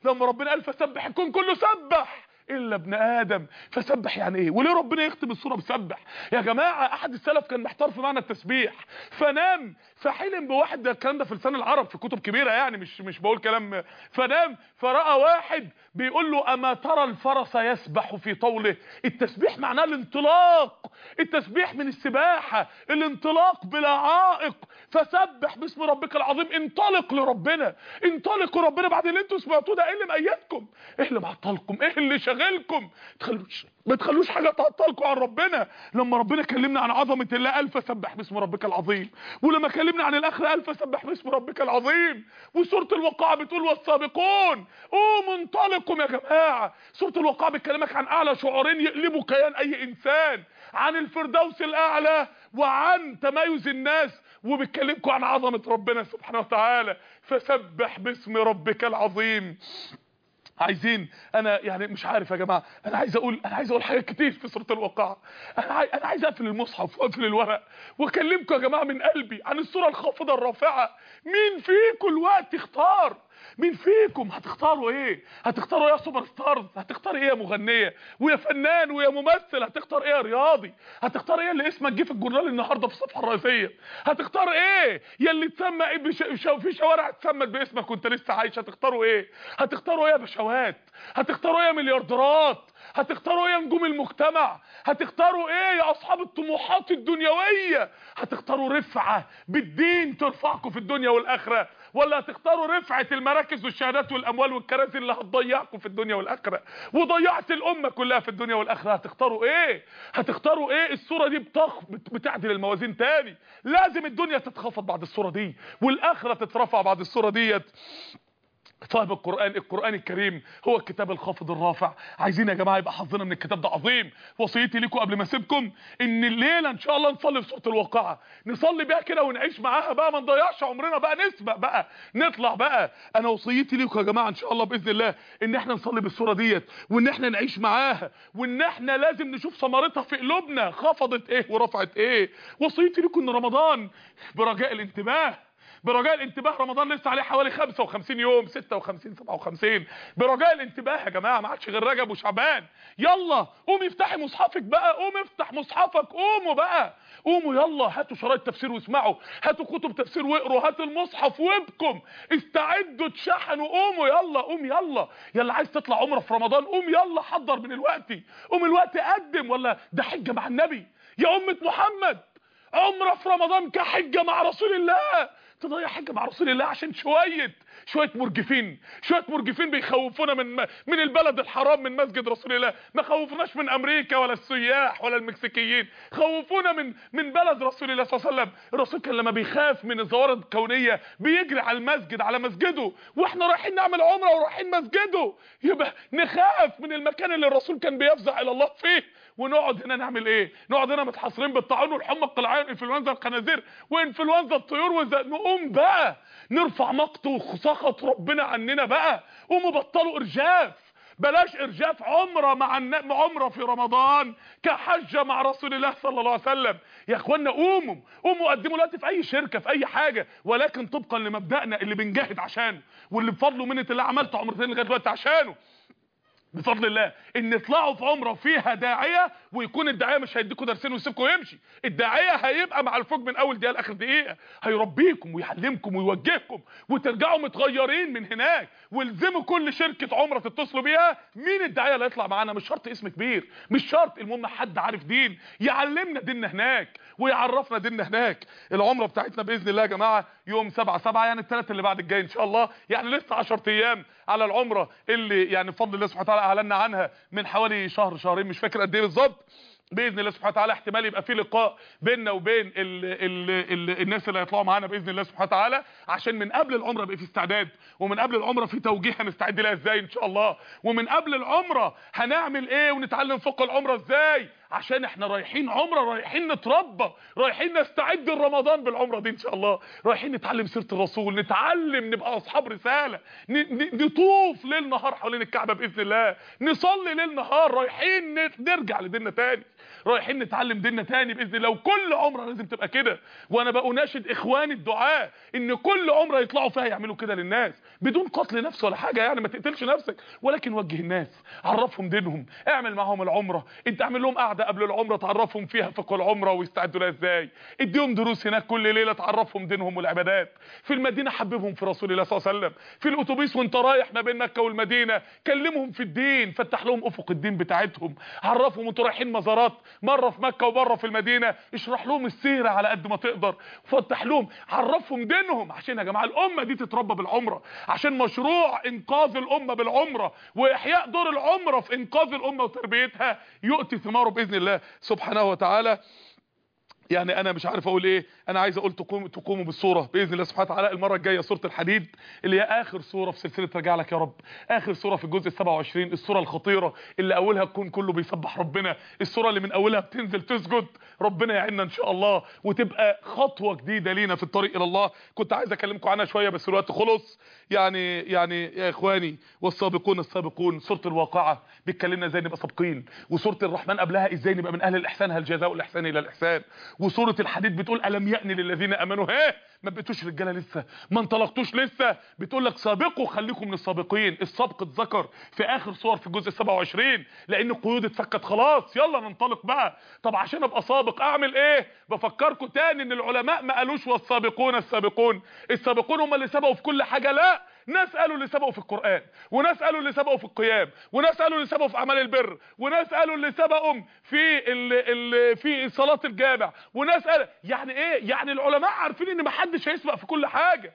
لما ربنا قال فسبح الكون كله سبح الا ابن ادم. فسبح يعني ايه؟ وليه ربنا يختم السوره بسبح؟ يا جماعه احد السلف كان محتار في معنى التسبيح، فنام فحلم بواحد، ده الكلام ده في لسان العرب في كتب كبيره يعني، مش مش بقول كلام، فنام فراى واحد بيقول له اما ترى الفرس يسبح في طوله. التسبيح معناه الانطلاق، التسبيح من السباحه، الانطلاق بلا عائق. فسبح باسم ربك العظيم، انطلق لربنا، انطلقوا ربنا بعد اللي انتوا سمعتوه ده. ايه اللي مقيدكم؟ ايه اللي معطلكم؟ ايه اللي شاغلكم؟ تخلوش ما تخلوش حاجه تعطلكم عن ربنا. لما ربنا كلمنا عن عظمه الله قال فسبح باسم ربك العظيم، ولما كلمنا عن الاخره قال فسبح باسم ربك العظيم. وسوره الواقعه بتقول والسابقون، قوموا انطلقوا يا جماعه. سوره الواقعه بتكلمك عن اعلى شعورين يقلبوا كيان اي انسان، عن الفردوس الاعلى وعن تميز الناس، وبتكلمكم عن عظمه ربنا سبحانه وتعالى. فسبح باسم ربك العظيم. عايزين، انا يعني مش عارف يا جماعه، انا عايز اقول انا عايز اقول حاجات كتير في سوره الواقعه. انا عايز انا عايز اقفل المصحف واقفل الورق واكلمكم يا جماعه من قلبي عن السوره الخافضه الرافعه. مين فيكم الوقت اختار؟ مين فيكم هتختاروا ايه؟ هتختاروا ايه يا سوبر ستارز؟ هتختار ايه يا مغنيه ويا فنان ويا ممثل؟ هتختار ايه يا رياضي؟ هتختار ايه اللي اسمك جه في الجورنال النهارده في الصفحه الرئيسيه؟ هتختار ايه يا اللي اتسمى ايه بش... في شوارع اتسمت باسمك وانت لسه عايش؟ هتختاروا ايه؟ هتختاروا ايه يا بشوات؟ هتختاروا ايه يا مليارديرات؟ هتختاروا ايه يا نجوم المجتمع؟ هتختاروا ايه يا اصحاب الطموحات الدنيويه؟ هتختاروا رفعه بالدين ترفعكم في الدنيا والاخره، ولا هتختاروا رفعه المراكز والشهادات والاموال والكراسي اللي هتضيعكم في الدنيا والاخره وضيعت الامه كلها في الدنيا والاخره؟ هتختاروا ايه؟ هتختاروا ايه؟ الصوره دي بتخ... بتعدل الموازين تاني. لازم الدنيا تتخفض بعد الصوره دي والاخره تترفع بعد الصوره ديت. طيب القرآن القرآن الكريم هو الكتاب الخافض الرافع. عايزين يا جماعه يبقى حظنا من الكتاب ده عظيم. وصيتي لكم قبل ما اسيبكم ان الليله ان شاء الله نصلي في سوره الواقعه، نصلي بيها كده ونعيش معاها بقى، ما نضيعش عمرنا بقى، نسبق بقى، نطلع بقى. انا وصيتي لكم يا جماعه ان شاء الله باذن الله ان احنا نصلي بالسوره ديت وان احنا نعيش معاها، وان احنا لازم نشوف ثمرتها في قلوبنا، خفضت ايه ورفعت ايه. وصيتي لكم ان رمضان برجاء الانتباه، برجاء الانتباه، رمضان لسه عليه حوالي خمسة وخمسين يوم، ستة وخمسين سبعة وخمسين. برجاء الانتباه يا جماعه، ما عادش غير رجب وشعبان. يلا قومي افتحي مصحفك بقى، قوم افتح مصحفك، قوموا بقى، قوموا يلا، هاتوا شرايط تفسير واسمعوا، هاتوا كتب تفسير واقروا، هاتوا المصحف وابكم، استعدوا تشحنوا، قوموا يلا، قوم يلا، يلا عايز تطلع عمره في رمضان قوم يلا، حضر من الوقت، قوم الوقت قدم، ولا ده حجه مع النبي يا امه محمد، عمره في رمضان كحجه مع رسول الله. تضيع حاجه مع رسول الله عشان شويه شويه مرجفين، شويه مرجفين بيخوفونا من من البلد الحرام، من مسجد رسول الله. ما خوفناش من امريكا ولا السياح ولا المكسيكيين، خوفونا من من بلد رسول الله صلى الله عليه وسلم. الرسول كان لما بيخاف من الظواهر الكونيه بيجري على المسجد، على مسجده، واحنا رايحين نعمل عمره ورايحين مسجده، يبقى نخاف من المكان اللي الرسول كان بيفزع الى الله فيه، ونقعد هنا نعمل ايه؟ نقعد هنا متحصرين بالطاعون والحمى القلعيه وانفلونزا الخنازير وانفلونزا الطيور وز... نقوم بقى نرفع مقت وسخط ربنا عننا بقى. قوموا بطلوا ارجاف، بلاش ارجاف، عمره مع النبي، عمره في رمضان كحجه مع رسول الله صلى الله عليه وسلم. يا اخوانا قوموا قوموا قدموا دلوقتي في اي شركه في اي حاجه، ولكن طبقا لمبدأنا اللي بنجاهد عشانه، واللي بفضله منه اللي عملته عمرتين لغايه دلوقتي عشانه بفضل الله، ان يطلعوا في عمره فيها داعيه، ويكون الداعيه مش هيديكوا درسين ويسيبكم ويمشي، الداعيه هيبقى مع الفوج من اول دقيقه لاخر دقيقه، هيربيكم ويعلمكم ويوجهكم وترجعوا متغيرين من هناك. والزموا كل شركه عمره تتصلوا بيها مين الداعيه اللي هيطلع معانا، مش شرط اسم كبير، مش شرط، المهم حد عارف دين يعلمنا ديننا هناك ويعرفنا ديننا هناك. العمره بتاعتنا باذن الله يا جماعه يوم سبعة سبعة، يعني الثلاث اللي بعد الجاي ان شاء الله، يعني لسه عشرة ايام على العمره اللي يعني بفضل الله سبحانه وتعالى اعلنا عنها من حوالي شهر شهرين، مش فاكر قد ايه بالظبط. باذن الله سبحانه وتعالى احتمال يبقى في لقاء بيننا وبين ال ال ال الناس اللي هيطلعوا معانا باذن الله سبحانه وتعالى، عشان من قبل العمره يبقى في استعداد، ومن قبل العمره في توجيه هنستعد لها ازاي ان شاء الله، ومن قبل العمره هنعمل ايه ونتعلم فقه العمره ازاي عشان احنا رايحين عمره، رايحين نتربى، رايحين نستعد لرمضان بالعمره دي ان شاء الله، رايحين نتعلم سيره الرسول، نتعلم نبقى اصحاب رساله، نطوف ليل نهار حوالين الكعبه باذن الله، نصلي ليل نهار، رايحين نرجع لديننا تاني، رايحين نتعلم ديننا تاني باذن الله. وكل عمره لازم تبقى كده. وانا بقى اناشد اخواني الدعاء ان كل عمره يطلعوا فيها يعملوا كده للناس بدون قتل نفس ولا حاجه، يعني ما تقتلش نفسك، ولكن وجه الناس، عرفهم دينهم، اعمل معاهم العمره، انت اعمل لهم قعده قبل العمره تعرفهم فيها فقه العمره ويستعدوا لها ازاي، اديهم دروس هناك كل ليله تعرفهم دينهم والعبادات. في المدينه حببهم في رسول الله صلى الله عليه وسلم، في الاتوبيس وانت رايح ما بين مكه والمدينه كلمهم في الدين، فتح لهم افق الدين بتاعتهم، عرفهم وانتوا رايحين مزارات مره في مكه وبره في المدينه، اشرح لهم السيره على قد ما تقدر، فتح لهم، عرفهم دينهم، عشان يا جماعه الامه دي تتربى بالعمره، عشان مشروع انقاذ الامه بالعمره واحياء دور العمره في انقاذ الامه وتربيتها يؤتي ثماره باذن الله سبحانه وتعالى. يعني انا مش عارف اقول ايه، انا عايز اقول تقوم تقوموا بالصوره باذن الله سبحانه وتعالى. المره الجايه سوره الحديد اللي هي اخر سوره في سلسله رجع لك يا رب، اخر سوره في الجزء السابع والعشرين، السوره الخطيره اللي اولها الكون كله بيسبح ربنا، السوره اللي من اولها بتنزل تسجد. ربنا يعيننا ان شاء الله وتبقى خطوه جديده لينا في الطريق الى الله. كنت عايز اكلمكم عنها شويه بس الوقت خلص. يعني يعني يا اخواني والسابقون السابقون، سوره الواقعه بتكلمنا ازاي نبقى سابقين، وسوره الرحمن قبلها ازاي نبقى من اهل الاحسان، هل جزاء الاحسان الى الاحسان، وسوره الحديد بتقول الم يأن للذين امنوا، ها ما بقيتوش رجاله لسه، ما انطلقتوش لسه، بتقول لك سابقوا خليكم من السابقين. السبق اتذكر في اخر صور في الجزء السابع والعشرين لان القيود اتفكت خلاص، يلا ننطلق بقى. طب عشان ابقى سابق اعمل ايه؟ بفكركم تاني ان العلماء ما قالوش والسابقون السابقون، السابقون هم اللي سبقوا في كل حاجه، لا، ناس قالوا اللي سبقوا في القرآن، وناس قالوا اللي سبقوا في القيام، وناس قالوا اللي سبقوا في اعمال البر، وناس قالوا اللي سبقوا في ال ال في صلاة الجامع، وناس قال يعني ايه؟ يعني العلماء عارفين ان محدش هيسبق في كل حاجة،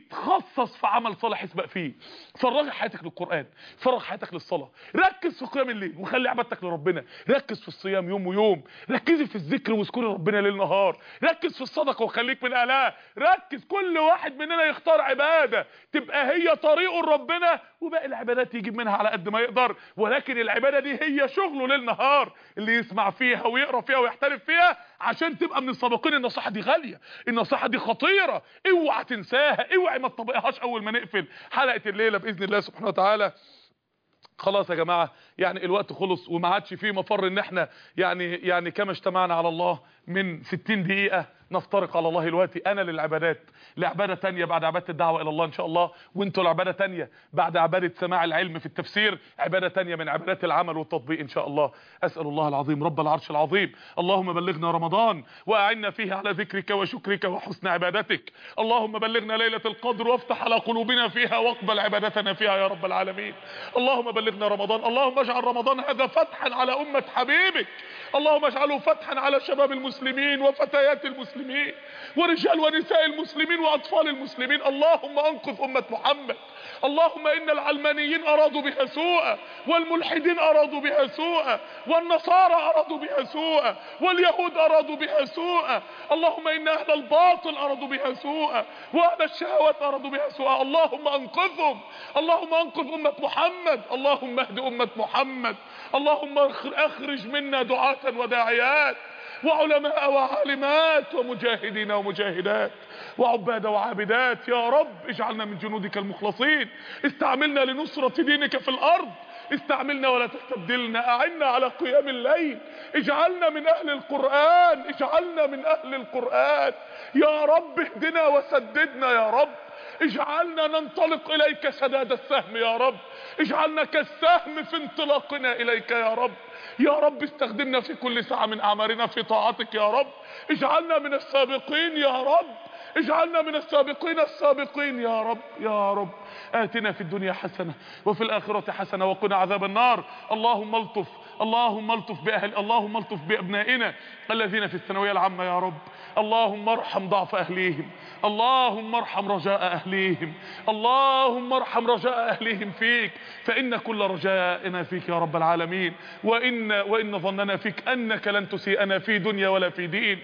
اتخصص في عمل صالح اسبق فيه. فرغ حياتك للقرآن، فرغ حياتك للصلاة، ركز في قيام الليل وخلي عبادتك لربنا، ركز في الصيام يوم ويوم، ركزي في الذكر واذكري ربنا ليل نهار، ركز في الصدقة وخليك من اهلها، ركز كل واحد مننا يختار عبادة تبقى هي طريقه لربنا، وباقي العبادات يجيب منها على قد ما يقدر، ولكن العبادة دي هي شغله ليل نهار اللي يسمع فيها ويقرأ فيها ويحترف فيها عشان تبقى من السابقين. النصيحة دي غالية، النصيحة دي خطيرة، اوعى تنساها، اوعى ما تطبقهاش اول ما نقفل حلقة الليلة باذن الله سبحانه وتعالى. خلاص يا جماعة يعني الوقت خلص وما عادش فيه مفر ان احنا يعني يعني كما اجتمعنا على الله من ستين دقيقة نفترق على الله دلوقتي، انا للعبادات لعبادة تانية بعد عبادة الدعوة الى الله ان شاء الله، وانتوا لعبادة تانية بعد عبادة سماع العلم في التفسير، عبادة تانية من عبادات العمل والتطبيق ان شاء الله. اسأل الله العظيم رب العرش العظيم اللهم بلغنا رمضان واعنا فيه على ذكرك وشكرك وحسن عبادتك، اللهم بلغنا ليلة القدر وافتح على قلوبنا فيها واقبل عبادتنا فيها يا رب العالمين. اللهم بلغنا رمضان، اللهم اجعل رمضان هذا فتحا على امة حبيبك، اللهم اجعله فتحا على شباب المسلمين وفتيات المسلمين ورجال ونساء المسلمين واطفال المسلمين، اللهم انقذ امة محمد. اللهم ان العلمانيين ارادوا بها سوءا، والملحدين ارادوا بها سوءا، والنصارى ارادوا بها سوءا، واليهود ارادوا بها سوءا، اللهم ان اهل الباطل ارادوا بها سوءا، واهل الشهوات ارادوا بها سوءا، اللهم انقذهم، اللهم انقذ امة محمد، اللهم اهد امة محمد، اللهم اخرج منا دعاة وداعيات وعلماء وعالمات ومجاهدين ومجاهدات وعباد وعابدات يا رب، اجعلنا من جنودك المخلصين، استعملنا لنصرة دينك في الارض، استعملنا ولا تستبدلنا، اعنا على قيام الليل، اجعلنا من اهل القرآن، اجعلنا من اهل القرآن يا رب، اهدنا وسددنا يا رب، اجعلنا ننطلق اليك سداد السهم يا رب، اجعلنا كالسهم في انطلاقنا اليك يا رب، يا رب استخدمنا في كل ساعة من اعمارنا في طاعتك يا رب، اجعلنا من السابقين يا رب، اجعلنا من السابقين السابقين يا رب يا رب. آتنا في الدنيا حسنة وفي الآخرة حسنة وقنا عذاب النار. اللهم الطف اللهم الطف بأهل اللهم الطف بأبنائنا الذين في الثانوية العامة يا رب، اللهم ارحم ضعف أهليهم، اللهم ارحم رجاء أهليهم، اللهم ارحم رجاء أهليهم فيك، فإن كل رجائنا فيك يا رب العالمين، وإن وإن ظننا فيك أنك لن تسيئنا في دنيا ولا في دين.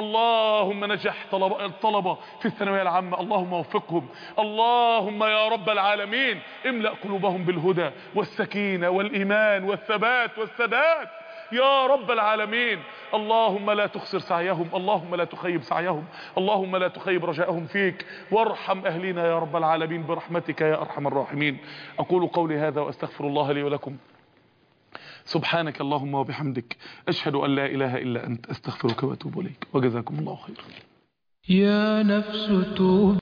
اللهم نجح طلبة الطلبة في الثانوية العامة، اللهم وفقهم، اللهم يا رب العالمين املأ قلوبهم بالهدى والسكينة والإيمان والثبات والسداد يا رب العالمين. اللهم لا تخسر سعيهم، اللهم لا تخيب سعيهم، اللهم لا تخيب رجاءهم فيك، وارحم أهلنا يا رب العالمين برحمتك يا أرحم الراحمين. أقول قولي هذا وأستغفر الله لي ولكم. سبحانك اللهم وبحمدك، أشهد أن لا إله إلا أنت، أستغفرك وأتوب إليك، وجزاكم الله خيرا. يا نفس توب